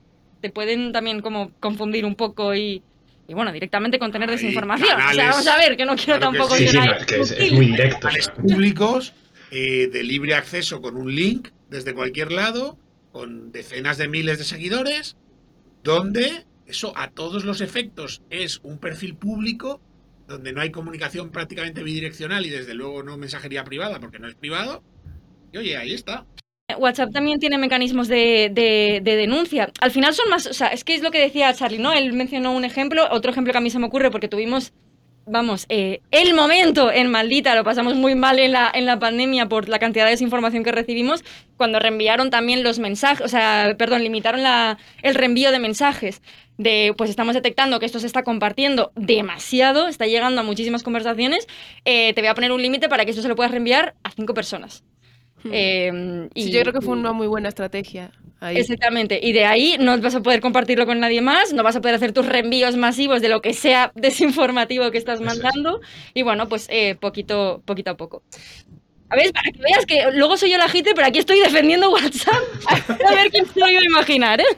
E: te pueden también como confundir un poco y, y bueno, directamente contener
F: Hay
E: desinformación.
F: canales,
E: o sea, vamos a ver, que no quiero
F: claro que
E: tampoco
F: sí.
G: Sí, sí,
E: llegar
G: no,
E: ahí.
G: es que es, es muy directo.
F: Canales públicos eh, de libre acceso con un link desde cualquier lado, con decenas de miles de seguidores, donde eso a todos los efectos es un perfil público, donde no hay comunicación prácticamente bidireccional y desde luego no mensajería privada porque no es privado. Y oye, ahí está.
E: WhatsApp también tiene mecanismos de, de, de denuncia. Al final son más, o sea, es que es lo que decía Charlie, ¿no? Él mencionó un ejemplo, otro ejemplo que a mí se me ocurre porque tuvimos, vamos, eh, el momento en Maldita, lo pasamos muy mal en la, en la pandemia por la cantidad de desinformación que recibimos, cuando reenviaron también los mensajes, o sea, perdón, limitaron la, el reenvío de mensajes. De, pues estamos detectando que esto se está compartiendo demasiado, está llegando a muchísimas conversaciones, eh, te voy a poner un límite para que esto se lo puedas reenviar a cinco personas. Eh, y,
B: Sí, yo creo que fue una muy buena estrategia. Ahí.
E: Exactamente, y de ahí no vas a poder compartirlo con nadie más, no vas a poder hacer tus reenvíos masivos de lo que sea desinformativo que estás mandando, y bueno, pues eh, poquito, poquito a poco. A ver, para que veas que luego soy yo la hater, pero aquí estoy defendiendo WhatsApp. A ver quién se lo iba a imaginar, ¿eh?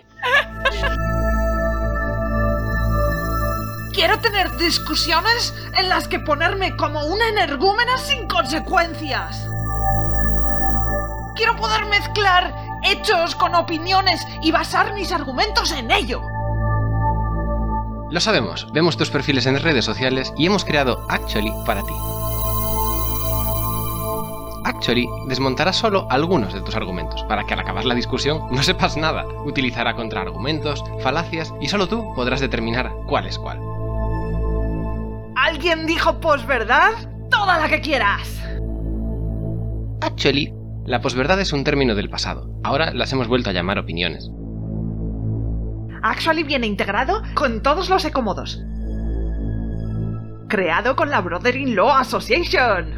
D: Quiero tener discusiones en las que ponerme como una energúmena sin consecuencias. Quiero poder mezclar hechos con opiniones y basar mis argumentos en ello.
A: Lo sabemos, vemos tus perfiles en redes sociales y hemos creado Actually para ti. Actually desmontará solo algunos de tus argumentos, para que al acabar la discusión no sepas nada. Utilizará contraargumentos, falacias y solo tú podrás determinar cuál es cuál.
D: ¿Alguien dijo posverdad? Toda la que quieras.
A: Actually, la posverdad es un término del pasado. Ahora las hemos vuelto a llamar opiniones.
D: Actually viene integrado con todos los ecomodos. Creado con la Brother-in-Law Association.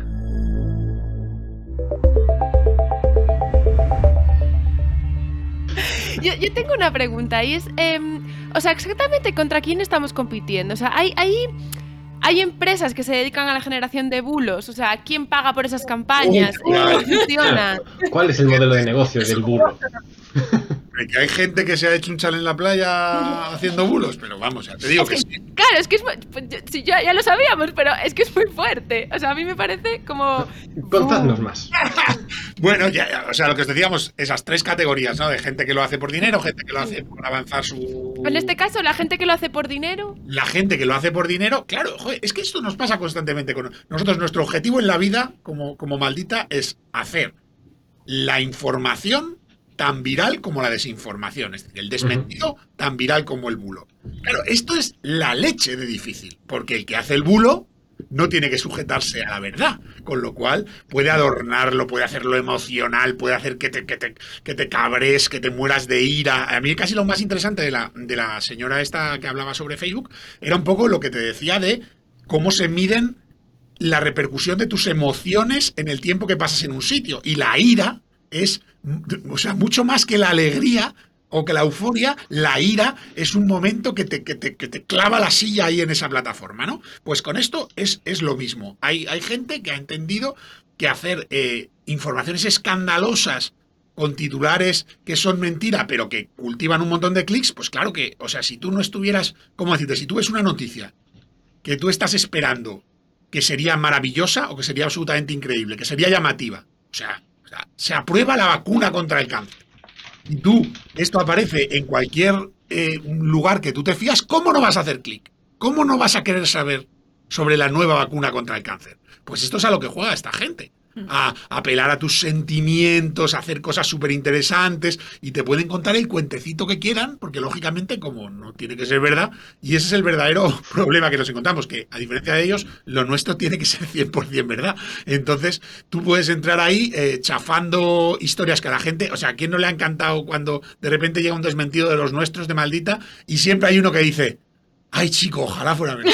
B: Yo, yo tengo una pregunta y es, eh, o sea, exactamente contra quién estamos compitiendo. O sea, hay, hay, hay empresas que se dedican a la generación de bulos. O sea, ¿quién paga por esas campañas?
F: Uy,
B: ¿Cómo funciona?
G: ¿Cuál es el modelo de negocio del bulo?
F: Que hay gente que se ha hecho un chal en la playa haciendo bulos, pero vamos, ya te digo que sí.
B: Claro, es que es, pues, yo- sí, ya, ya lo sabíamos, pero es que es muy fuerte. O sea, a mí me parece como...
G: Contadnos más.
F: Bueno, ya, ya, o sea, lo que os decíamos, esas tres categorías, ¿no? De gente que lo hace por dinero, gente que lo hace por avanzar su...
B: En este caso, la gente que lo hace por dinero...
F: La gente que lo hace por dinero, claro, joder, es que esto nos pasa constantemente con nosotros. Nuestro objetivo en la vida, como, como Maldita, es hacer la información tan viral como la desinformación, es decir, el desmentido tan viral como el bulo. Claro, esto es la leche de difícil, porque el que hace el bulo no tiene que sujetarse a la verdad, con lo cual puede adornarlo, puede hacerlo emocional, puede hacer que te, que te, que te cabres, que te mueras de ira. A mí casi lo más interesante de la, de la señora esta que hablaba sobre Facebook era un poco lo que te decía de cómo se miden la repercusión de tus emociones en el tiempo que pasas en un sitio. Y la ira es, o sea, mucho más que la alegría o que la euforia, la ira es un momento que te, que te, que te clava la silla ahí en esa plataforma, ¿no? Pues con esto es, es lo mismo. Hay, hay gente que ha entendido que hacer eh, informaciones escandalosas con titulares que son mentira, pero que cultivan un montón de clics, pues claro que, o sea, si tú no estuvieras, ¿cómo decirte? Si tú ves una noticia que tú estás esperando que sería maravillosa o que sería absolutamente increíble, que sería llamativa, o sea, o sea se aprueba la vacuna contra el cáncer, y tú, esto aparece en cualquier eh, lugar que tú te fías, ¿cómo no vas a hacer clic? ¿Cómo no vas a querer saber sobre la nueva vacuna contra el cáncer? Pues esto es a lo que juega esta gente. A apelar a tus sentimientos, a hacer cosas súper interesantes, y te pueden contar el cuentecito que quieran, porque lógicamente como no tiene que ser verdad, y ese es el verdadero problema que nos encontramos, que a diferencia de ellos, lo nuestro tiene que ser cien por ciento verdad. Entonces tú puedes entrar ahí eh, chafando historias que a la gente, o sea, ¿a quién no le ha encantado cuando de repente llega un desmentido de los nuestros de Maldita y siempre hay uno que dice: ay, chico, ojalá fuera verdad?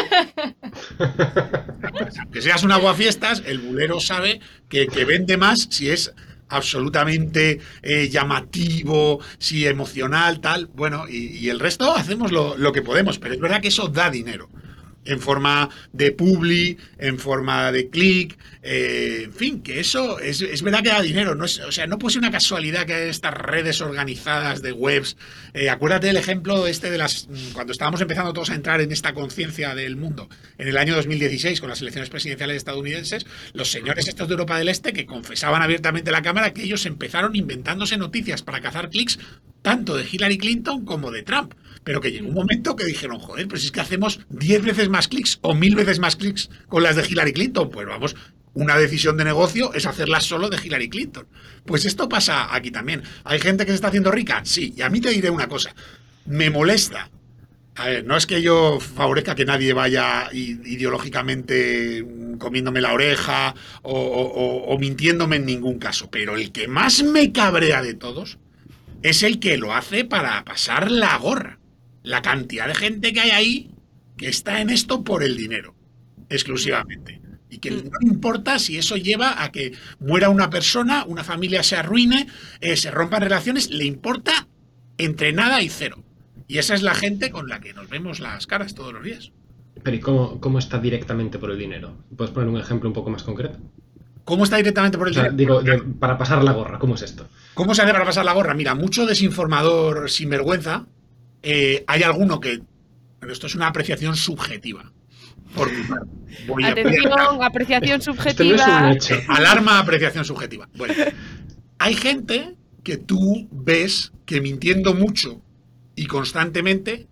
F: Aunque seas un aguafiestas, el bulero sabe que, que vende más si es absolutamente eh, llamativo, si emocional, tal. Bueno, y, y el resto hacemos lo, lo que podemos, pero es verdad que eso da dinero. en forma de publi, en forma de click, eh, en fin, que eso es, es verdad que da dinero, no es, o sea, no puede ser una casualidad que estas redes organizadas de webs, eh, acuérdate del ejemplo este de las, cuando estábamos empezando todos a entrar en esta conciencia del mundo, en el año dos mil dieciséis con las elecciones presidenciales estadounidenses, los señores estos de Europa del Este que confesaban abiertamente a la cámara que ellos empezaron inventándose noticias para cazar clics tanto de Hillary Clinton como de Trump. Pero que llegó un momento que dijeron, joder, pero si es que hacemos diez veces más clics o mil veces más clics con las de Hillary Clinton. Pues vamos, una decisión de negocio es hacerlas solo de Hillary Clinton. Pues esto pasa aquí también. ¿Hay gente que se está haciendo rica? Sí, y a mí te diré una cosa. Me molesta. A ver, no es que yo favorezca que nadie vaya ideológicamente comiéndome la oreja o, o, o mintiéndome en ningún caso, pero el que más me cabrea de todos es el que lo hace para pasar la gorra. La cantidad de gente que hay ahí que está en esto por el dinero, exclusivamente. Y que no importa si eso lleva a que muera una persona, una familia se arruine, eh, se rompan relaciones, le importa entre nada y cero. Y esa es la gente con la que nos vemos las caras todos los días.
G: Pero ¿y cómo, cómo está directamente por el dinero? ¿Puedes poner un ejemplo un poco más concreto?
F: ¿Cómo está directamente por el
G: O sea,
F: dinero?
G: digo, de- para pasar la gorra, ¿cómo es esto?
F: ¿Cómo se hace para pasar la gorra? Mira, mucho desinformador sinvergüenza. Eh, hay alguno que... Pero esto es una apreciación subjetiva. Por mi parte. Voy a-
B: Atención, apreciación
G: Esto no
B: subjetiva.
G: es un hecho.
F: Alarma, apreciación subjetiva. Bueno, hay gente que tú ves que mintiendo mucho y constantemente,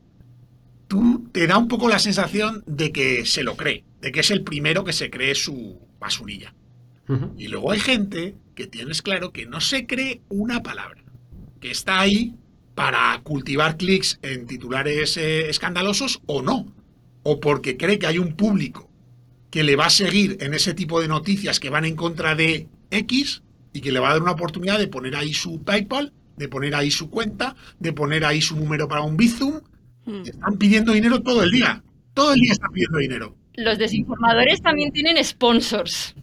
F: tú te da un poco la sensación de que se lo cree, de que es el primero que se cree su basurilla.
G: Ujú.
F: Y luego hay gente que tienes claro que no se cree una palabra, que está ahí para cultivar clics en titulares eh, escandalosos o no, o porque cree que hay un público que le va a seguir en ese tipo de noticias que van en contra de X y que le va a dar una oportunidad de poner ahí su PayPal, de poner ahí su cuenta, de poner ahí su número para un Bizum.
B: Hmm.
F: Están pidiendo dinero todo el día. Todo el día están pidiendo dinero.
E: Los desinformadores también tienen sponsors.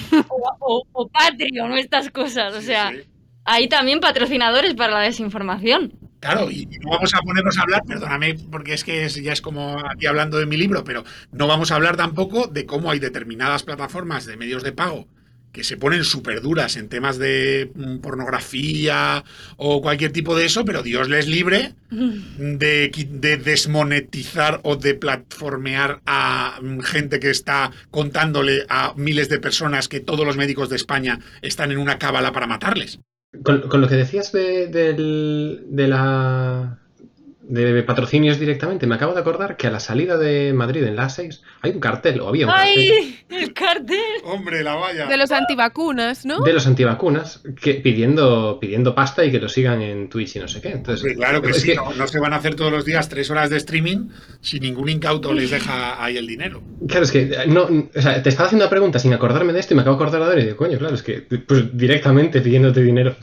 E: O, o- o Patreon o estas cosas. O sea,
F: Sí, sí.
E: hay también patrocinadores para la desinformación.
F: Claro, y no vamos a ponernos a hablar, perdóname, porque es que es- ya es como aquí hablando de mi libro, pero no vamos a hablar tampoco de cómo hay determinadas plataformas de medios de pago que se ponen súper duras en temas de mm, pornografía o cualquier tipo de eso, pero Dios les libre de, qui- de desmonetizar o de platformear a mm, gente que está contándole a miles de personas que todos los médicos de España están en una cábala para matarles.
G: Con, con lo que decías de, del- de la de patrocinios directamente, me acabo de acordar que a la salida de Madrid en la A seis hay un cartel, o había un cartel,
E: ¡Ay! El cartel.
F: Hombre, la valla.
B: De los antivacunas, ¿no?
G: de los antivacunas que pidiendo, pidiendo pasta y que lo sigan en Twitch y no sé qué. Entonces,
F: Hombre, claro que
G: es
F: sí, no, no se van a hacer todos los días tres horas de streaming si ningún incauto les deja ahí el dinero.
G: Claro, es que no, o sea, te estaba haciendo una pregunta sin acordarme de esto y me acabo de acordar ahora y digo, coño, claro, es que pues directamente pidiéndote dinero.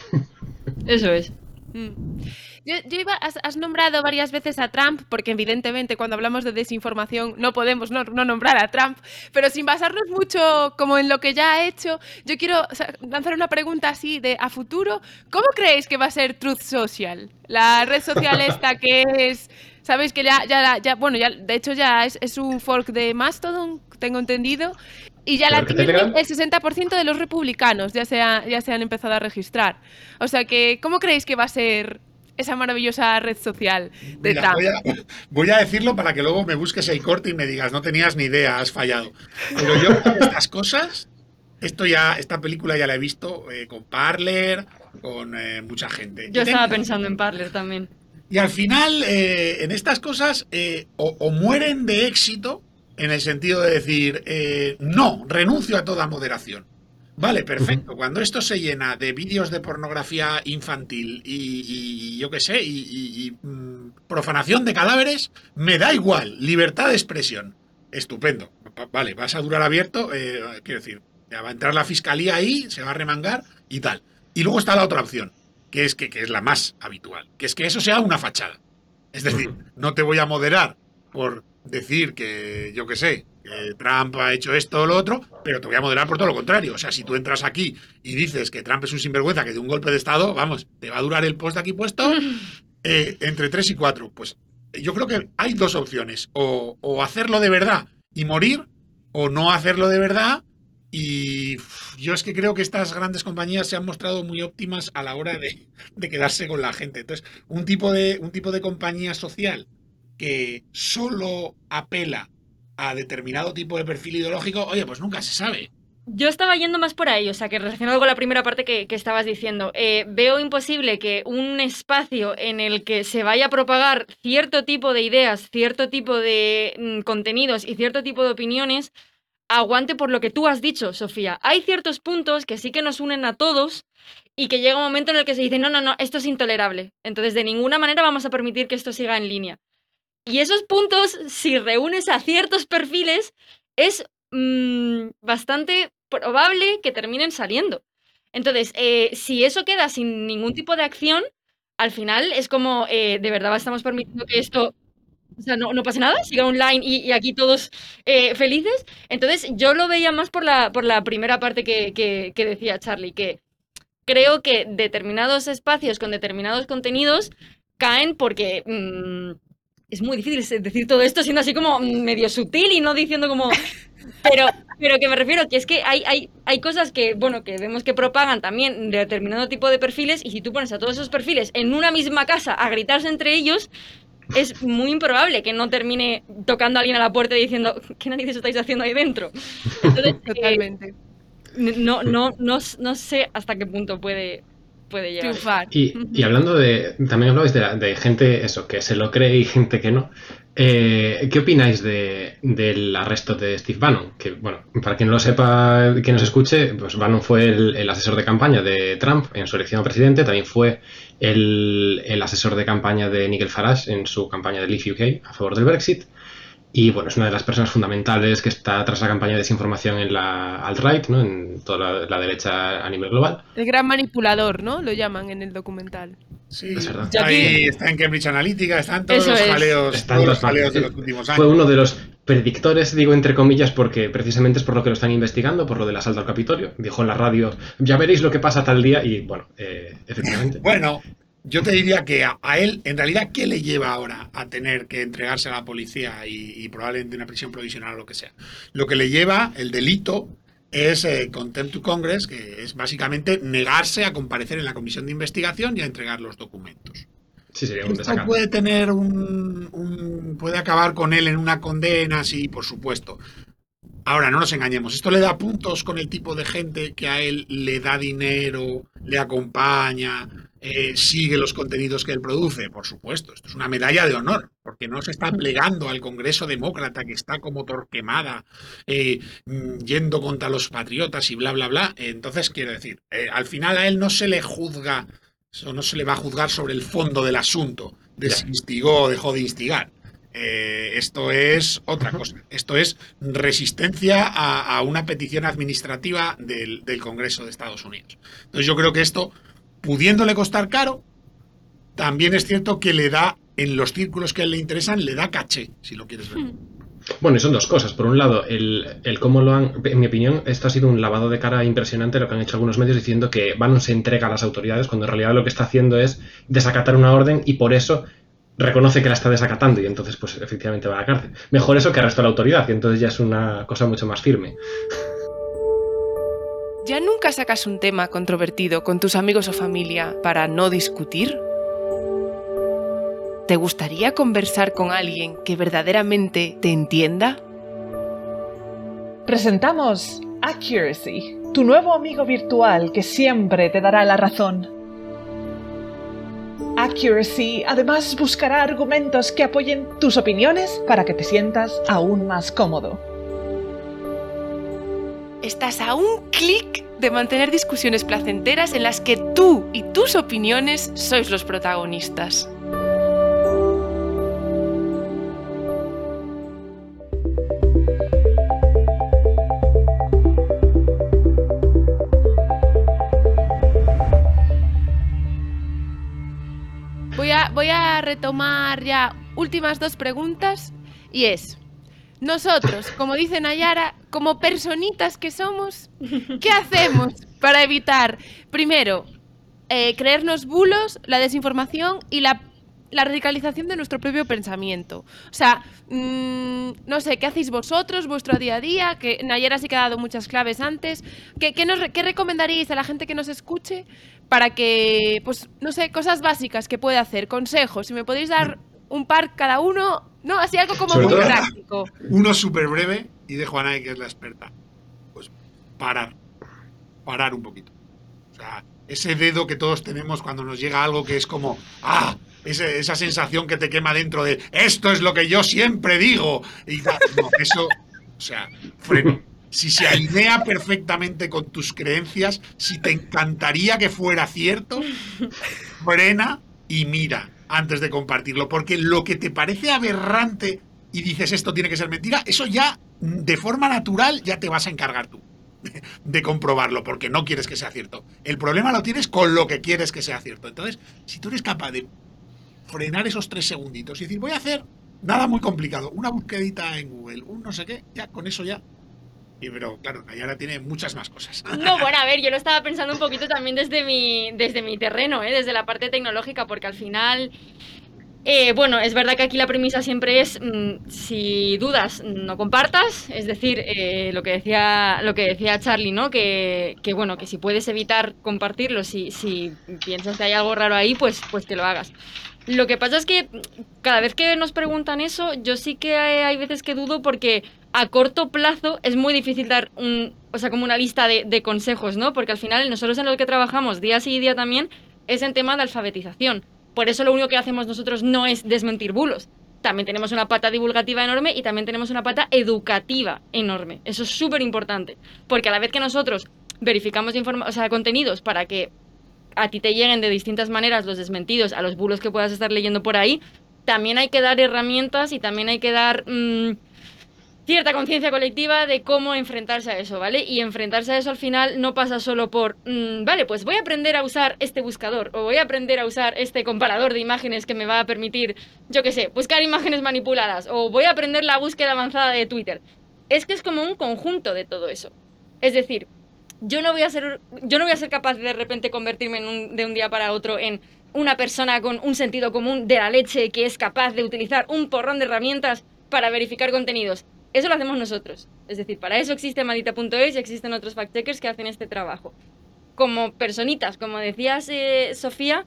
E: Eso es.
B: Mm. Yo, yo iba, has, has nombrado varias veces a Trump, porque evidentemente cuando hablamos de desinformación no podemos no, no nombrar a Trump, pero sin basarnos mucho como en lo que ya ha hecho, yo quiero o sea, lanzar una pregunta así de a futuro. ¿Cómo creéis que va a ser Truth Social? La red social esta que es... Sabéis que ya, ya, ya bueno, ya, de hecho ya es, es un fork de Mastodon, tengo entendido, y ya la
G: ¿Peor que
B: tienen
G: Telegram?
B: el sesenta por ciento de los republicanos, ya se, ha- ya se han empezado a registrar. O sea que, ¿cómo creéis que va a ser esa maravillosa red social de
F: Mira,
B: Trump?
F: voy, a, voy a decirlo para que luego me busques el corte y me digas, no tenías ni idea, has fallado. Pero yo con estas cosas, esto ya, esta película ya la he visto eh, con Parler, con eh, mucha gente.
E: Yo
F: Y
E: estaba
F: tengo-
E: pensando en Parler también.
F: Y al final, eh, en estas cosas, eh, o, o mueren de éxito, en el sentido de decir, eh, no, renuncio a toda moderación. Vale, perfecto. Cuando esto se llena de vídeos de pornografía infantil y, y yo qué sé, y, y- y, mm, profanación de cadáveres, me da igual, libertad de expresión. Estupendo. Va- Vale, vas a durar abierto, eh, quiero decir, ya va a entrar la fiscalía ahí, se va a remangar y tal. Y luego está la otra opción, que es que, que es la más habitual, que es que eso sea una fachada. Es decir, no te voy a moderar por decir que, yo qué sé, que Trump ha hecho esto o lo otro, pero te voy a moderar por todo lo contrario. O sea, si tú entras aquí y dices que Trump es un sinvergüenza, que de un golpe de Estado, vamos, te va a durar el post aquí puesto eh, entre tres y cuatro. Pues yo creo que hay dos opciones. O, o hacerlo de verdad y morir, o no hacerlo de verdad. Y yo es que creo que estas grandes compañías se han mostrado muy óptimas a la hora de, de quedarse con la gente. Entonces, un tipo de, un tipo de compañía social que solo apela a determinado tipo de perfil ideológico, oye, pues nunca se sabe.
E: Yo estaba yendo más por ahí, o sea, que relacionado con la primera parte que, que estabas diciendo, eh, veo imposible que un espacio en el que se vaya a propagar cierto tipo de ideas, cierto tipo de mm, contenidos y cierto tipo de opiniones aguante por lo que tú has dicho, Sofía. Hay ciertos puntos que sí que nos unen a todos y que llega un momento en el que se dice, no, no, no, esto es intolerable. Entonces, de ninguna manera vamos a permitir que esto siga en línea. Y esos puntos, si reúnes a ciertos perfiles, es mmm, bastante probable que terminen saliendo. Entonces, eh, si eso queda sin ningún tipo de acción, al final es como, eh, ¿de verdad estamos permitiendo que esto... O sea, no, no pasa nada, siga online y, y aquí todos eh, felices? Entonces, yo lo veía más por la, por la primera parte que, que, que decía Charlie, que creo que determinados espacios con determinados contenidos caen porque mmm, es muy difícil decir todo esto siendo así como medio sutil y no diciendo como... Pero, pero que me refiero que es que hay, hay, hay cosas que, bueno, que vemos que propagan también de determinado tipo de perfiles, y si tú pones a todos esos perfiles en una misma casa a gritarse entre ellos, es muy improbable que no termine tocando a alguien a la puerta y diciendo, ¿qué narices estáis haciendo ahí dentro? Entonces,
B: Totalmente.
E: Eh, no, no, no, no sé hasta qué punto puede, puede llegar.
B: Triunfar.
G: Y, y hablando de, también hablabais de, de gente, eso, que se lo cree y gente que no. Eh, ¿Qué opináis de, del arresto de Steve Bannon? Que, bueno, para quien no lo sepa, quien nos escuche, pues Bannon fue el, el asesor de campaña de Trump en su elección a presidente, también fue el, el asesor de campaña de Nigel Farage en su campaña de Leave U K a favor del Brexit. Y bueno, es una de las personas fundamentales que está tras la campaña de desinformación en la alt-right, ¿no? En toda la, la derecha a nivel global.
B: El gran manipulador, ¿no? Lo llaman en el documental.
F: Sí,
G: Es verdad.
F: está, ahí, está en Cambridge Analytica, están todos
E: Eso
F: los
E: es.
F: jaleos,
G: Están
F: todos los
G: todas
F: jaleos de
G: partes.
F: los últimos años.
G: Fue uno de los predictores, digo entre comillas, porque precisamente es por lo que lo están investigando, por lo del asalto al Capitolio. Dijo en la radio, ya veréis lo que pasa tal día, y bueno, eh, efectivamente.
F: Bueno, yo te diría que a, a él, en realidad, ¿qué le lleva ahora a tener que entregarse a la policía y, y probablemente una prisión provisional o lo que sea? Lo que le lleva, el delito, es eh, contempt to Congress, que es básicamente negarse a comparecer en la comisión de investigación y a entregar los documentos.
G: Sí, sería un
F: Esto
G: desacato.
F: puede tener un, un... puede acabar con él en una condena, sí, por supuesto. Ahora, no nos engañemos, esto le da puntos con el tipo de gente que a él le da dinero, le acompaña, eh, sigue los contenidos que él produce, por supuesto. Esto es una medalla de honor, porque no se está plegando al Congreso Demócrata, que está como Torquemada, eh, yendo contra los patriotas y bla, bla, bla. Entonces, quiero decir, eh, al final a él no se le juzga, o no se le va a juzgar sobre el fondo del asunto, de si instigó o dejó de instigar. Eh, esto es otra cosa. Esto es resistencia a, a una petición administrativa del, del Congreso de Estados Unidos. Entonces yo creo que esto, pudiéndole costar caro, también es cierto que le da, en los círculos que a él le interesan, le da caché, si lo quieres ver.
G: Bueno, y son dos cosas. Por un lado, el, el cómo lo han... En mi opinión, esto ha sido un lavado de cara impresionante lo que han hecho algunos medios diciendo que Bannon se entrega a las autoridades, cuando en realidad lo que está haciendo es desacatar una orden y por eso reconoce que la está desacatando y entonces pues efectivamente va a la cárcel. Mejor eso que arresto a la autoridad, y entonces ya es una cosa mucho más firme.
B: ¿Ya nunca sacas un tema controvertido con tus amigos o familia para no discutir? ¿Te gustaría conversar con alguien que verdaderamente te entienda?
D: Presentamos Accuracy, tu nuevo amigo virtual que siempre te dará la razón. Accuracy además buscará argumentos que apoyen tus opiniones para que te sientas aún más cómodo.
B: Estás a un clic de mantener discusiones placenteras en las que tú y tus opiniones sois los protagonistas. Voy a, voy a retomar ya últimas dos preguntas y es, nosotros, como dice Nayara, como personitas que somos, ¿qué hacemos para evitar, primero, eh, creernos bulos, la desinformación y la la radicalización de nuestro propio pensamiento. O sea, mmm, no sé, ¿qué hacéis vosotros, vuestro día a día? Que Nayara sí que ha dado muchas claves antes. ¿Qué, qué, nos, ¿Qué recomendaríais a la gente que nos escuche para que, pues, no sé, cosas básicas que puede hacer? Consejos, si me podéis dar un par cada uno, no, así algo como
G: Sobre
B: muy
G: todo-
B: práctico.
F: Uno súper breve y de Juanay, que es la experta. Pues parar. Parar un poquito. O sea, ese dedo que todos tenemos cuando nos llega algo que es como, ¡ah! Ese, esa sensación que te quema dentro de, esto es lo que yo siempre digo. Y da, no, eso, o sea, freno. Si se alinea perfectamente con tus creencias, si te encantaría que fuera cierto, frena y mira antes de compartirlo. Porque lo que te parece aberrante y dices esto tiene que ser mentira, eso ya de forma natural ya te vas a encargar tú de, de comprobarlo, porque no quieres que sea cierto. El problema lo tienes con lo que quieres que sea cierto. Entonces, si tú eres capaz de frenar esos tres segunditos y decir, voy a hacer nada muy complicado, una búsquedita en Google, un no sé qué, ya con eso ya. Y pero claro, Nayara tiene muchas más cosas.
E: No, bueno, a ver, yo lo estaba pensando un poquito también desde mi, desde mi terreno, ¿eh? Desde la parte tecnológica, porque al final, eh, bueno, es verdad que aquí la premisa siempre es, mmm, si dudas, no compartas, es decir, eh, lo que decía, lo que decía Charlie, ¿no? Que, que bueno, que si puedes evitar compartirlo, si, si piensas que hay algo raro ahí, pues, pues que lo hagas. Lo que pasa es que cada vez que nos preguntan eso, yo sí que hay, hay veces que dudo porque a corto plazo es muy difícil dar un, o sea, como una lista de, de consejos, ¿no? Porque al final nosotros en lo que trabajamos día sí y día también es en tema de alfabetización. Por eso lo único que hacemos nosotros no es desmentir bulos. También tenemos una pata divulgativa enorme y también tenemos una pata educativa enorme. Eso es súper importante. Porque a la vez que nosotros verificamos informa- o sea, contenidos para que a ti te lleguen de distintas maneras los desmentidos a los bulos que puedas estar leyendo por ahí, también hay que dar herramientas y también hay que dar mmm, cierta conciencia colectiva de cómo enfrentarse a eso, ¿vale? Y enfrentarse a eso al final no pasa solo por, mmm, vale, pues voy a aprender a usar este buscador o voy a aprender a usar este comparador de imágenes que me va a permitir, yo qué sé, buscar imágenes manipuladas o voy a aprender la búsqueda avanzada de Twitter. Es que es como un conjunto de todo eso. Es decir, Yo no voy a ser, yo no voy a ser capaz de de repente convertirme en un, de un día para otro en una persona con un sentido común de la leche que es capaz de utilizar un porrón de herramientas para verificar contenidos. Eso lo hacemos nosotros. Es decir, para eso existe maldita punto es y existen otros fact-checkers que hacen este trabajo. Como personitas, como decías, eh, Sofía,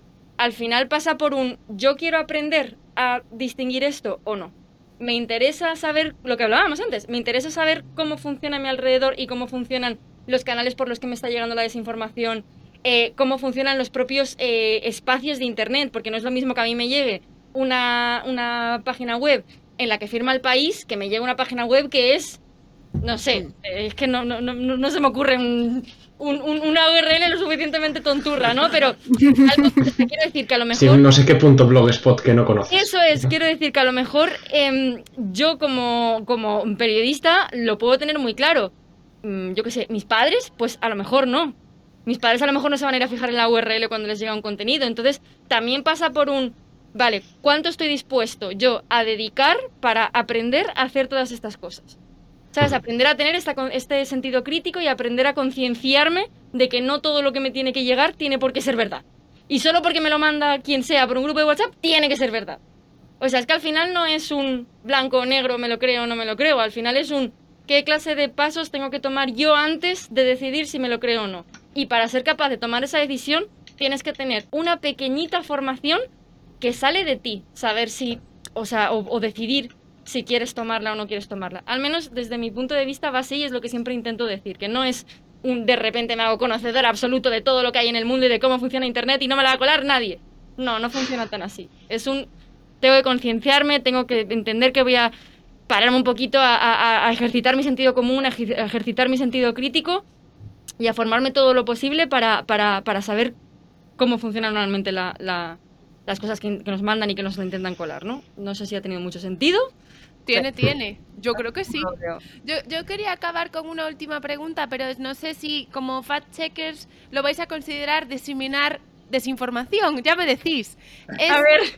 E: al final pasa por un yo quiero aprender a distinguir esto o no. Me interesa saber lo que hablábamos antes. Me interesa saber cómo funciona a mi alrededor y cómo funcionan los canales por los que me está llegando la desinformación, eh, cómo funcionan los propios eh, espacios de internet, porque no es lo mismo que a mí me llegue una, una página web en la que firma El País, que me llegue una página web que es, no sé, es que no, no, no, no se me ocurre un, un, un, una U R L lo suficientemente tonturra, ¿no? Pero algo que te quiero decir que a lo mejor...
G: Sí, no sé qué punto blogspot que no conoces.
E: Eso es, quiero decir que a lo mejor eh, yo como, como periodista lo puedo tener muy claro. Yo qué sé, mis padres, pues a lo mejor no. Mis padres a lo mejor no se van a ir a fijar en la U R L cuando les llega un contenido. Entonces, también pasa por un, vale, ¿cuánto estoy dispuesto yo a dedicar para aprender a hacer todas estas cosas? ¿Sabes? Aprender a tener esta, este sentido crítico y aprender a concienciarme de que no todo lo que me tiene que llegar tiene por qué ser verdad. Y solo porque me lo manda quien sea por un grupo de WhatsApp, tiene que ser verdad. O sea, es que al final no es un blanco o negro, me lo creo o no me lo creo. Al final es un... ¿Qué clase de pasos tengo que tomar yo antes de decidir si me lo creo o no? Y para ser capaz de tomar esa decisión, tienes que tener una pequeñita formación que sale de ti, saber si, o sea, o, o decidir si quieres tomarla o no quieres tomarla. Al menos desde mi punto de vista va así y es lo que siempre intento decir, que no es un de repente me hago conocedor absoluto de todo lo que hay en el mundo y de cómo funciona Internet y no me la va a colar nadie. No, no funciona tan así. Es un, tengo que concienciarme, tengo que entender que voy a pararme un poquito a, a, a ejercitar mi sentido común, a ejercitar mi sentido crítico y a formarme todo lo posible para, para, para saber cómo funcionan normalmente la, la, las cosas que, que nos mandan y que nos lo intentan colar, ¿no? No sé si ha tenido mucho sentido.
B: Tiene, tiene. Yo creo que sí. Yo, yo quería acabar con una última pregunta, pero no sé si como fact-checkers lo vais a considerar diseminar desinformación, ya me decís. Es...
E: A ver.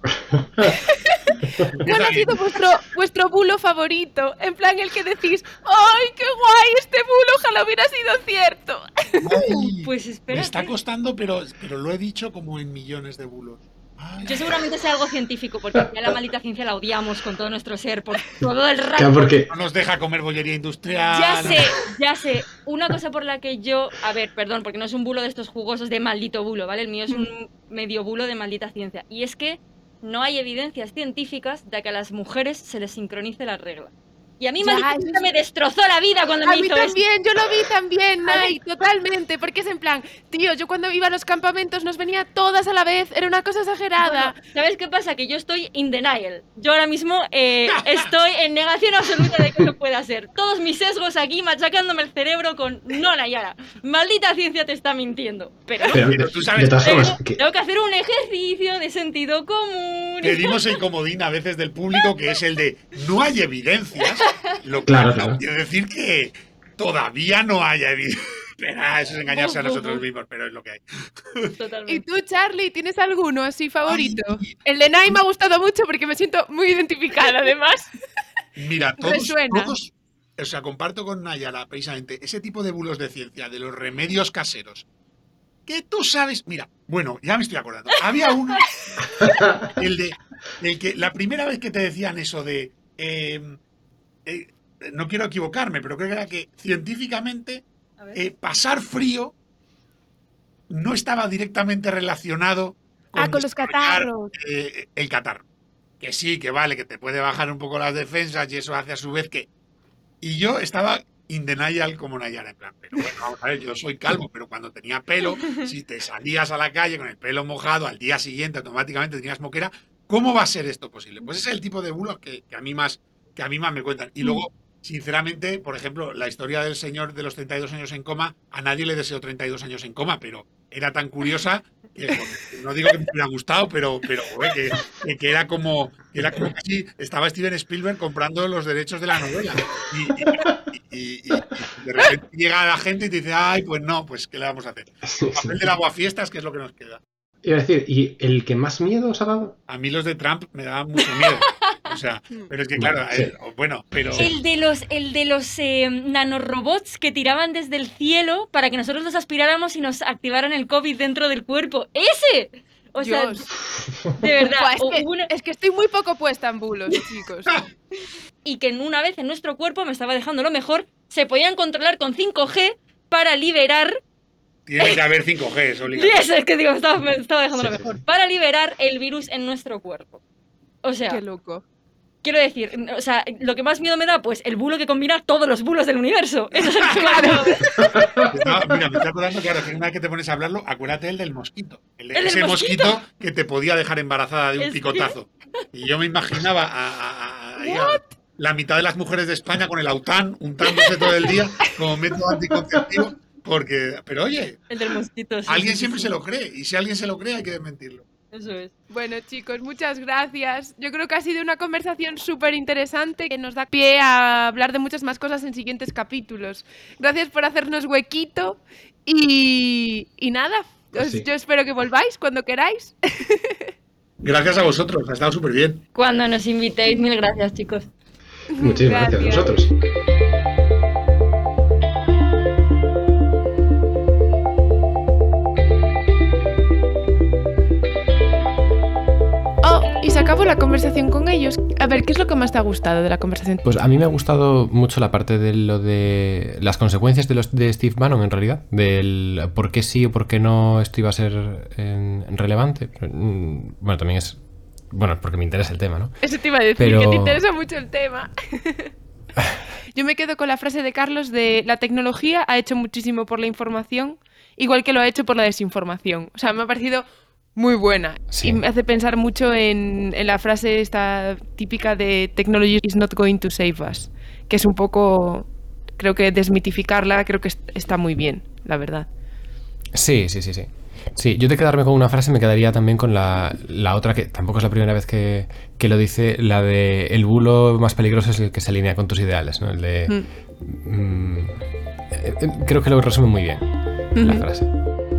B: ¿Cuál ha sido vuestro, vuestro bulo favorito? En plan el que decís, ¡ay, qué guay! Este bulo ojalá hubiera sido cierto.
F: Ay,
E: pues espera.
F: me está costando, pero, pero lo he dicho como en millones de bulos. Ay.
E: Yo seguramente sea algo científico, porque ya la maldita ciencia la odiamos con todo nuestro ser, por todo el rato.
G: Claro, porque
F: No nos deja comer bollería industrial.
E: Ya sé, ya sé. Una cosa por la que yo... A ver, perdón, porque no es un bulo de estos jugosos de maldito bulo, ¿vale? El mío es un medio bulo de maldita ciencia. Y es que no hay evidencias científicas de que a las mujeres se les sincronice la regla. Y a mí
B: Ya,
E: maldita
B: eso
E: ciencia
B: es-
E: me destrozó la vida cuando
B: A
E: me
B: mí
E: hizo eso.
B: también, yo lo vi también, Nay, totalmente, porque es en plan, tío, yo cuando iba a los campamentos nos venía todas a la vez, era una cosa exagerada.
E: Bueno, ¿sabes qué pasa? Que yo estoy in denial. Yo ahora mismo eh, estoy en negación absoluta de que eso pueda ser. Todos mis sesgos aquí machacándome el cerebro con no, Nayara. Maldita ciencia te está mintiendo. Pero, no,
G: pero
F: Pero
G: de,
F: tú sabes-
G: de todas
E: pero
G: formas, que,
E: tengo que hacer un ejercicio de sentido común.
F: Pedimos el comodín a veces del público, que es el de no hay evidencias, lo
G: Claro,
F: cual
G: claro.
F: quiere decir que todavía no haya evidencias. Eso es engañarse a
E: Buf, buf,
F: nosotros
E: buf.
F: mismos, pero es lo que hay.
B: ¿Y
E: Totalmente.
B: tú, Charlie, tienes alguno así favorito?
F: Ay.
B: El de Nay me ha gustado mucho porque me siento muy identificada, además.
F: Mira, todos,
B: Resuena.
F: todos, o sea, comparto con Nayara precisamente ese tipo de bulos de ciencia, de los remedios caseros. Que tú sabes, mira, bueno, ya me estoy acordando. Había uno, el de, el que la primera vez que te decían eso de, eh, eh, no quiero equivocarme, pero creo que era que científicamente
E: A ver.
F: eh, pasar frío no estaba directamente relacionado con,
B: Ah, con los
F: desarrollar,
B: catarros.
F: eh, el catarro. Que sí, que vale, que te puede bajar un poco las defensas y eso hace a su vez que... Y yo estaba in denial como Nayara, en plan, pero bueno, vamos a ver, yo soy calvo, pero cuando tenía pelo, si te salías a la calle con el pelo mojado, al día siguiente automáticamente tenías moquera, ¿cómo va a ser esto posible? Pues ese es el tipo de bulos que, que a mí más, que a mí más me cuentan. Y luego, sinceramente, por ejemplo, la historia del señor de los treinta y dos años en coma, a nadie le deseo treinta y dos años en coma, pero era tan curiosa que, joder, no digo que me hubiera gustado, pero, pero joder, que, que- que era como que era como casi estaba Steven Spielberg comprando los derechos de la novela. Y, y- y- y- y de repente llega la gente y te dice, ay, pues no, pues ¿qué le vamos a hacer? El papel del aguafiestas, que es lo que nos queda.
G: iba a decir, ¿y el que más miedo os ha dado?
F: A mí los de Trump me daban mucho miedo. O sea, pero es que claro,
G: Sí.
F: eh, bueno, pero...
E: El de los, el de los eh, nanorobots que tiraban desde el cielo para que nosotros los aspiráramos y nos activaran el COVID dentro del cuerpo. ¡Ese! O sea,
B: Dios.
E: de verdad.
B: Buah, es, que,
E: hubo una-
B: es que estoy muy poco puesta en bulos, chicos.
E: Y que en una vez en nuestro cuerpo me estaba dejando lo mejor, se podían controlar con cinco G para liberar...
F: Tiene que haber cinco G, es obligatorio.
E: Eso es que digo, me estaba, me estaba dejando
G: Sí,
E: lo
G: sí,
E: mejor.
G: sí.
E: Para liberar el virus en nuestro cuerpo. O sea,
B: Qué loco.
E: quiero decir, o sea, lo que más miedo me da, pues el bulo que combina todos los bulos del universo. Eso es el que más miedo me da.
F: Estaba- mira, me estoy acordando, claro, que una vez que te pones a hablarlo, acuérdate el del mosquito. El, de-
E: ¿El del
F: ese
E: mosquito?
F: mosquito que te podía dejar embarazada de un
E: Es que-
F: picotazo. Y yo me imaginaba a, a- a- ahí a la mitad de las mujeres de España con el aután untándose todo el día como método anticonceptivo. Porque, pero oye,
E: El del mosquito. sí,
F: alguien
E: sí, sí,
F: siempre
E: sí.
F: se lo cree. Y si alguien se lo cree, hay que desmentirlo.
E: Eso es.
B: Bueno, chicos, muchas gracias. Yo creo que ha sido una conversación súper interesante que nos da pie a hablar de muchas más cosas en siguientes capítulos. Gracias por hacernos huequito y, y nada,
G: Pues
B: os-
G: sí.
B: yo espero que volváis cuando queráis.
F: Gracias a vosotros, ha estado súper bien.
E: Cuando nos invitéis, mil gracias, chicos.
G: Muchísimas gracias, a
B: Gracias.
G: vosotros.
B: Oh, y se acabó la conversación con ellos. A ver, ¿qué es lo que más te ha gustado de la conversación?
C: Pues a mí me ha gustado mucho la parte de lo de las consecuencias de los de Steve Bannon, en realidad, del por qué sí o por qué no esto iba a ser en- relevante. Mm, Bueno, también es bueno, porque me interesa el tema, ¿no?
B: Eso te iba a decir,
C: Pero-
B: que te interesa mucho el tema. Yo me quedo con la frase de Carlos de la tecnología ha hecho muchísimo por la información, igual que lo ha hecho por la desinformación. O sea, me ha parecido muy buena.
C: Sí.
B: Y me hace pensar mucho en, en la frase esta típica de technology is not going to save us, que es un poco, creo que desmitificarla, creo que est- está muy bien, la verdad.
C: Sí, sí, sí, sí. Sí, yo de quedarme con una frase me quedaría también con la, la otra, que tampoco es la primera vez que, que lo dice, la de el bulo más peligroso es el que se alinea con tus ideales, ¿no? El de...
B: Mm.
C: mm, eh, eh, creo que lo resume muy bien la
B: Ujú.
C: frase.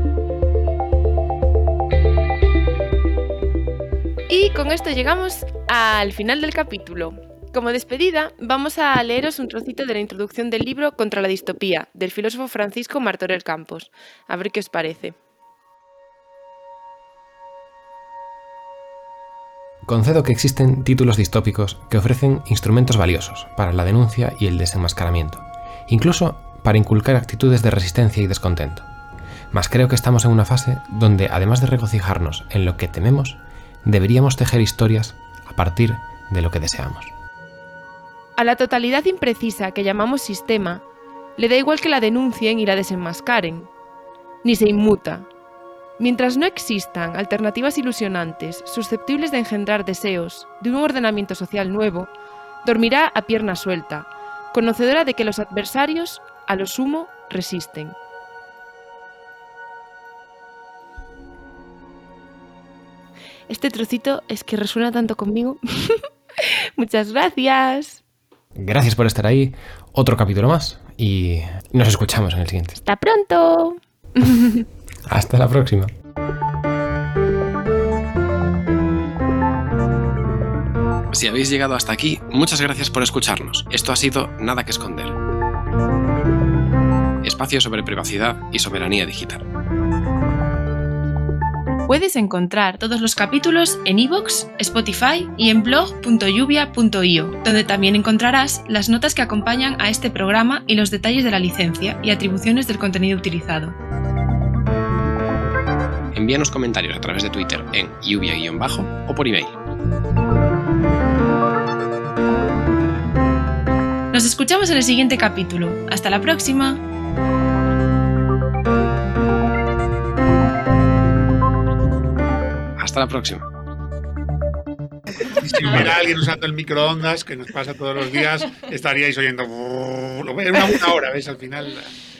B: Y con esto llegamos al final del capítulo. Como despedida, vamos a leeros un trocito de la introducción del libro Contra la distopía, del filósofo Francisco Martorell Campos. A ver qué os parece.
C: Concedo que existen títulos distópicos que ofrecen instrumentos valiosos para la denuncia y el desenmascaramiento, incluso para inculcar actitudes de resistencia y descontento. Mas creo que estamos en una fase donde, además de regocijarnos en lo que tememos, deberíamos tejer historias a partir de lo que deseamos.
B: A la totalidad imprecisa que llamamos sistema, le da igual que la denuncien y la desenmascaren. Ni se inmuta. Mientras no existan alternativas ilusionantes susceptibles de engendrar deseos de un ordenamiento social nuevo, dormirá a pierna suelta, conocedora de que los adversarios, a lo sumo, resisten. Este trocito es que resuena tanto conmigo. Muchas gracias.
C: Gracias por estar ahí. Otro capítulo más y nos escuchamos en el siguiente.
B: Hasta pronto.
C: Hasta la próxima.
A: Si habéis llegado hasta aquí, muchas gracias por escucharnos. Esto ha sido Nada que Esconder. Espacio sobre privacidad y soberanía digital.
B: Puedes encontrar todos los capítulos en iVoox, Spotify y en blog punto lluvia punto io, donde también encontrarás las notas que acompañan a este programa y los detalles de la licencia y atribuciones del contenido utilizado.
A: Envíanos comentarios a través de Twitter en lluvia-bajo o por email.
B: Nos escuchamos en el siguiente capítulo. Hasta la próxima.
A: Hasta la próxima.
F: Si hubiera alguien usando el microondas, que nos pasa todos los días, estaríais oyendo. Lo voy a una, una hora, ¿ves? Al final.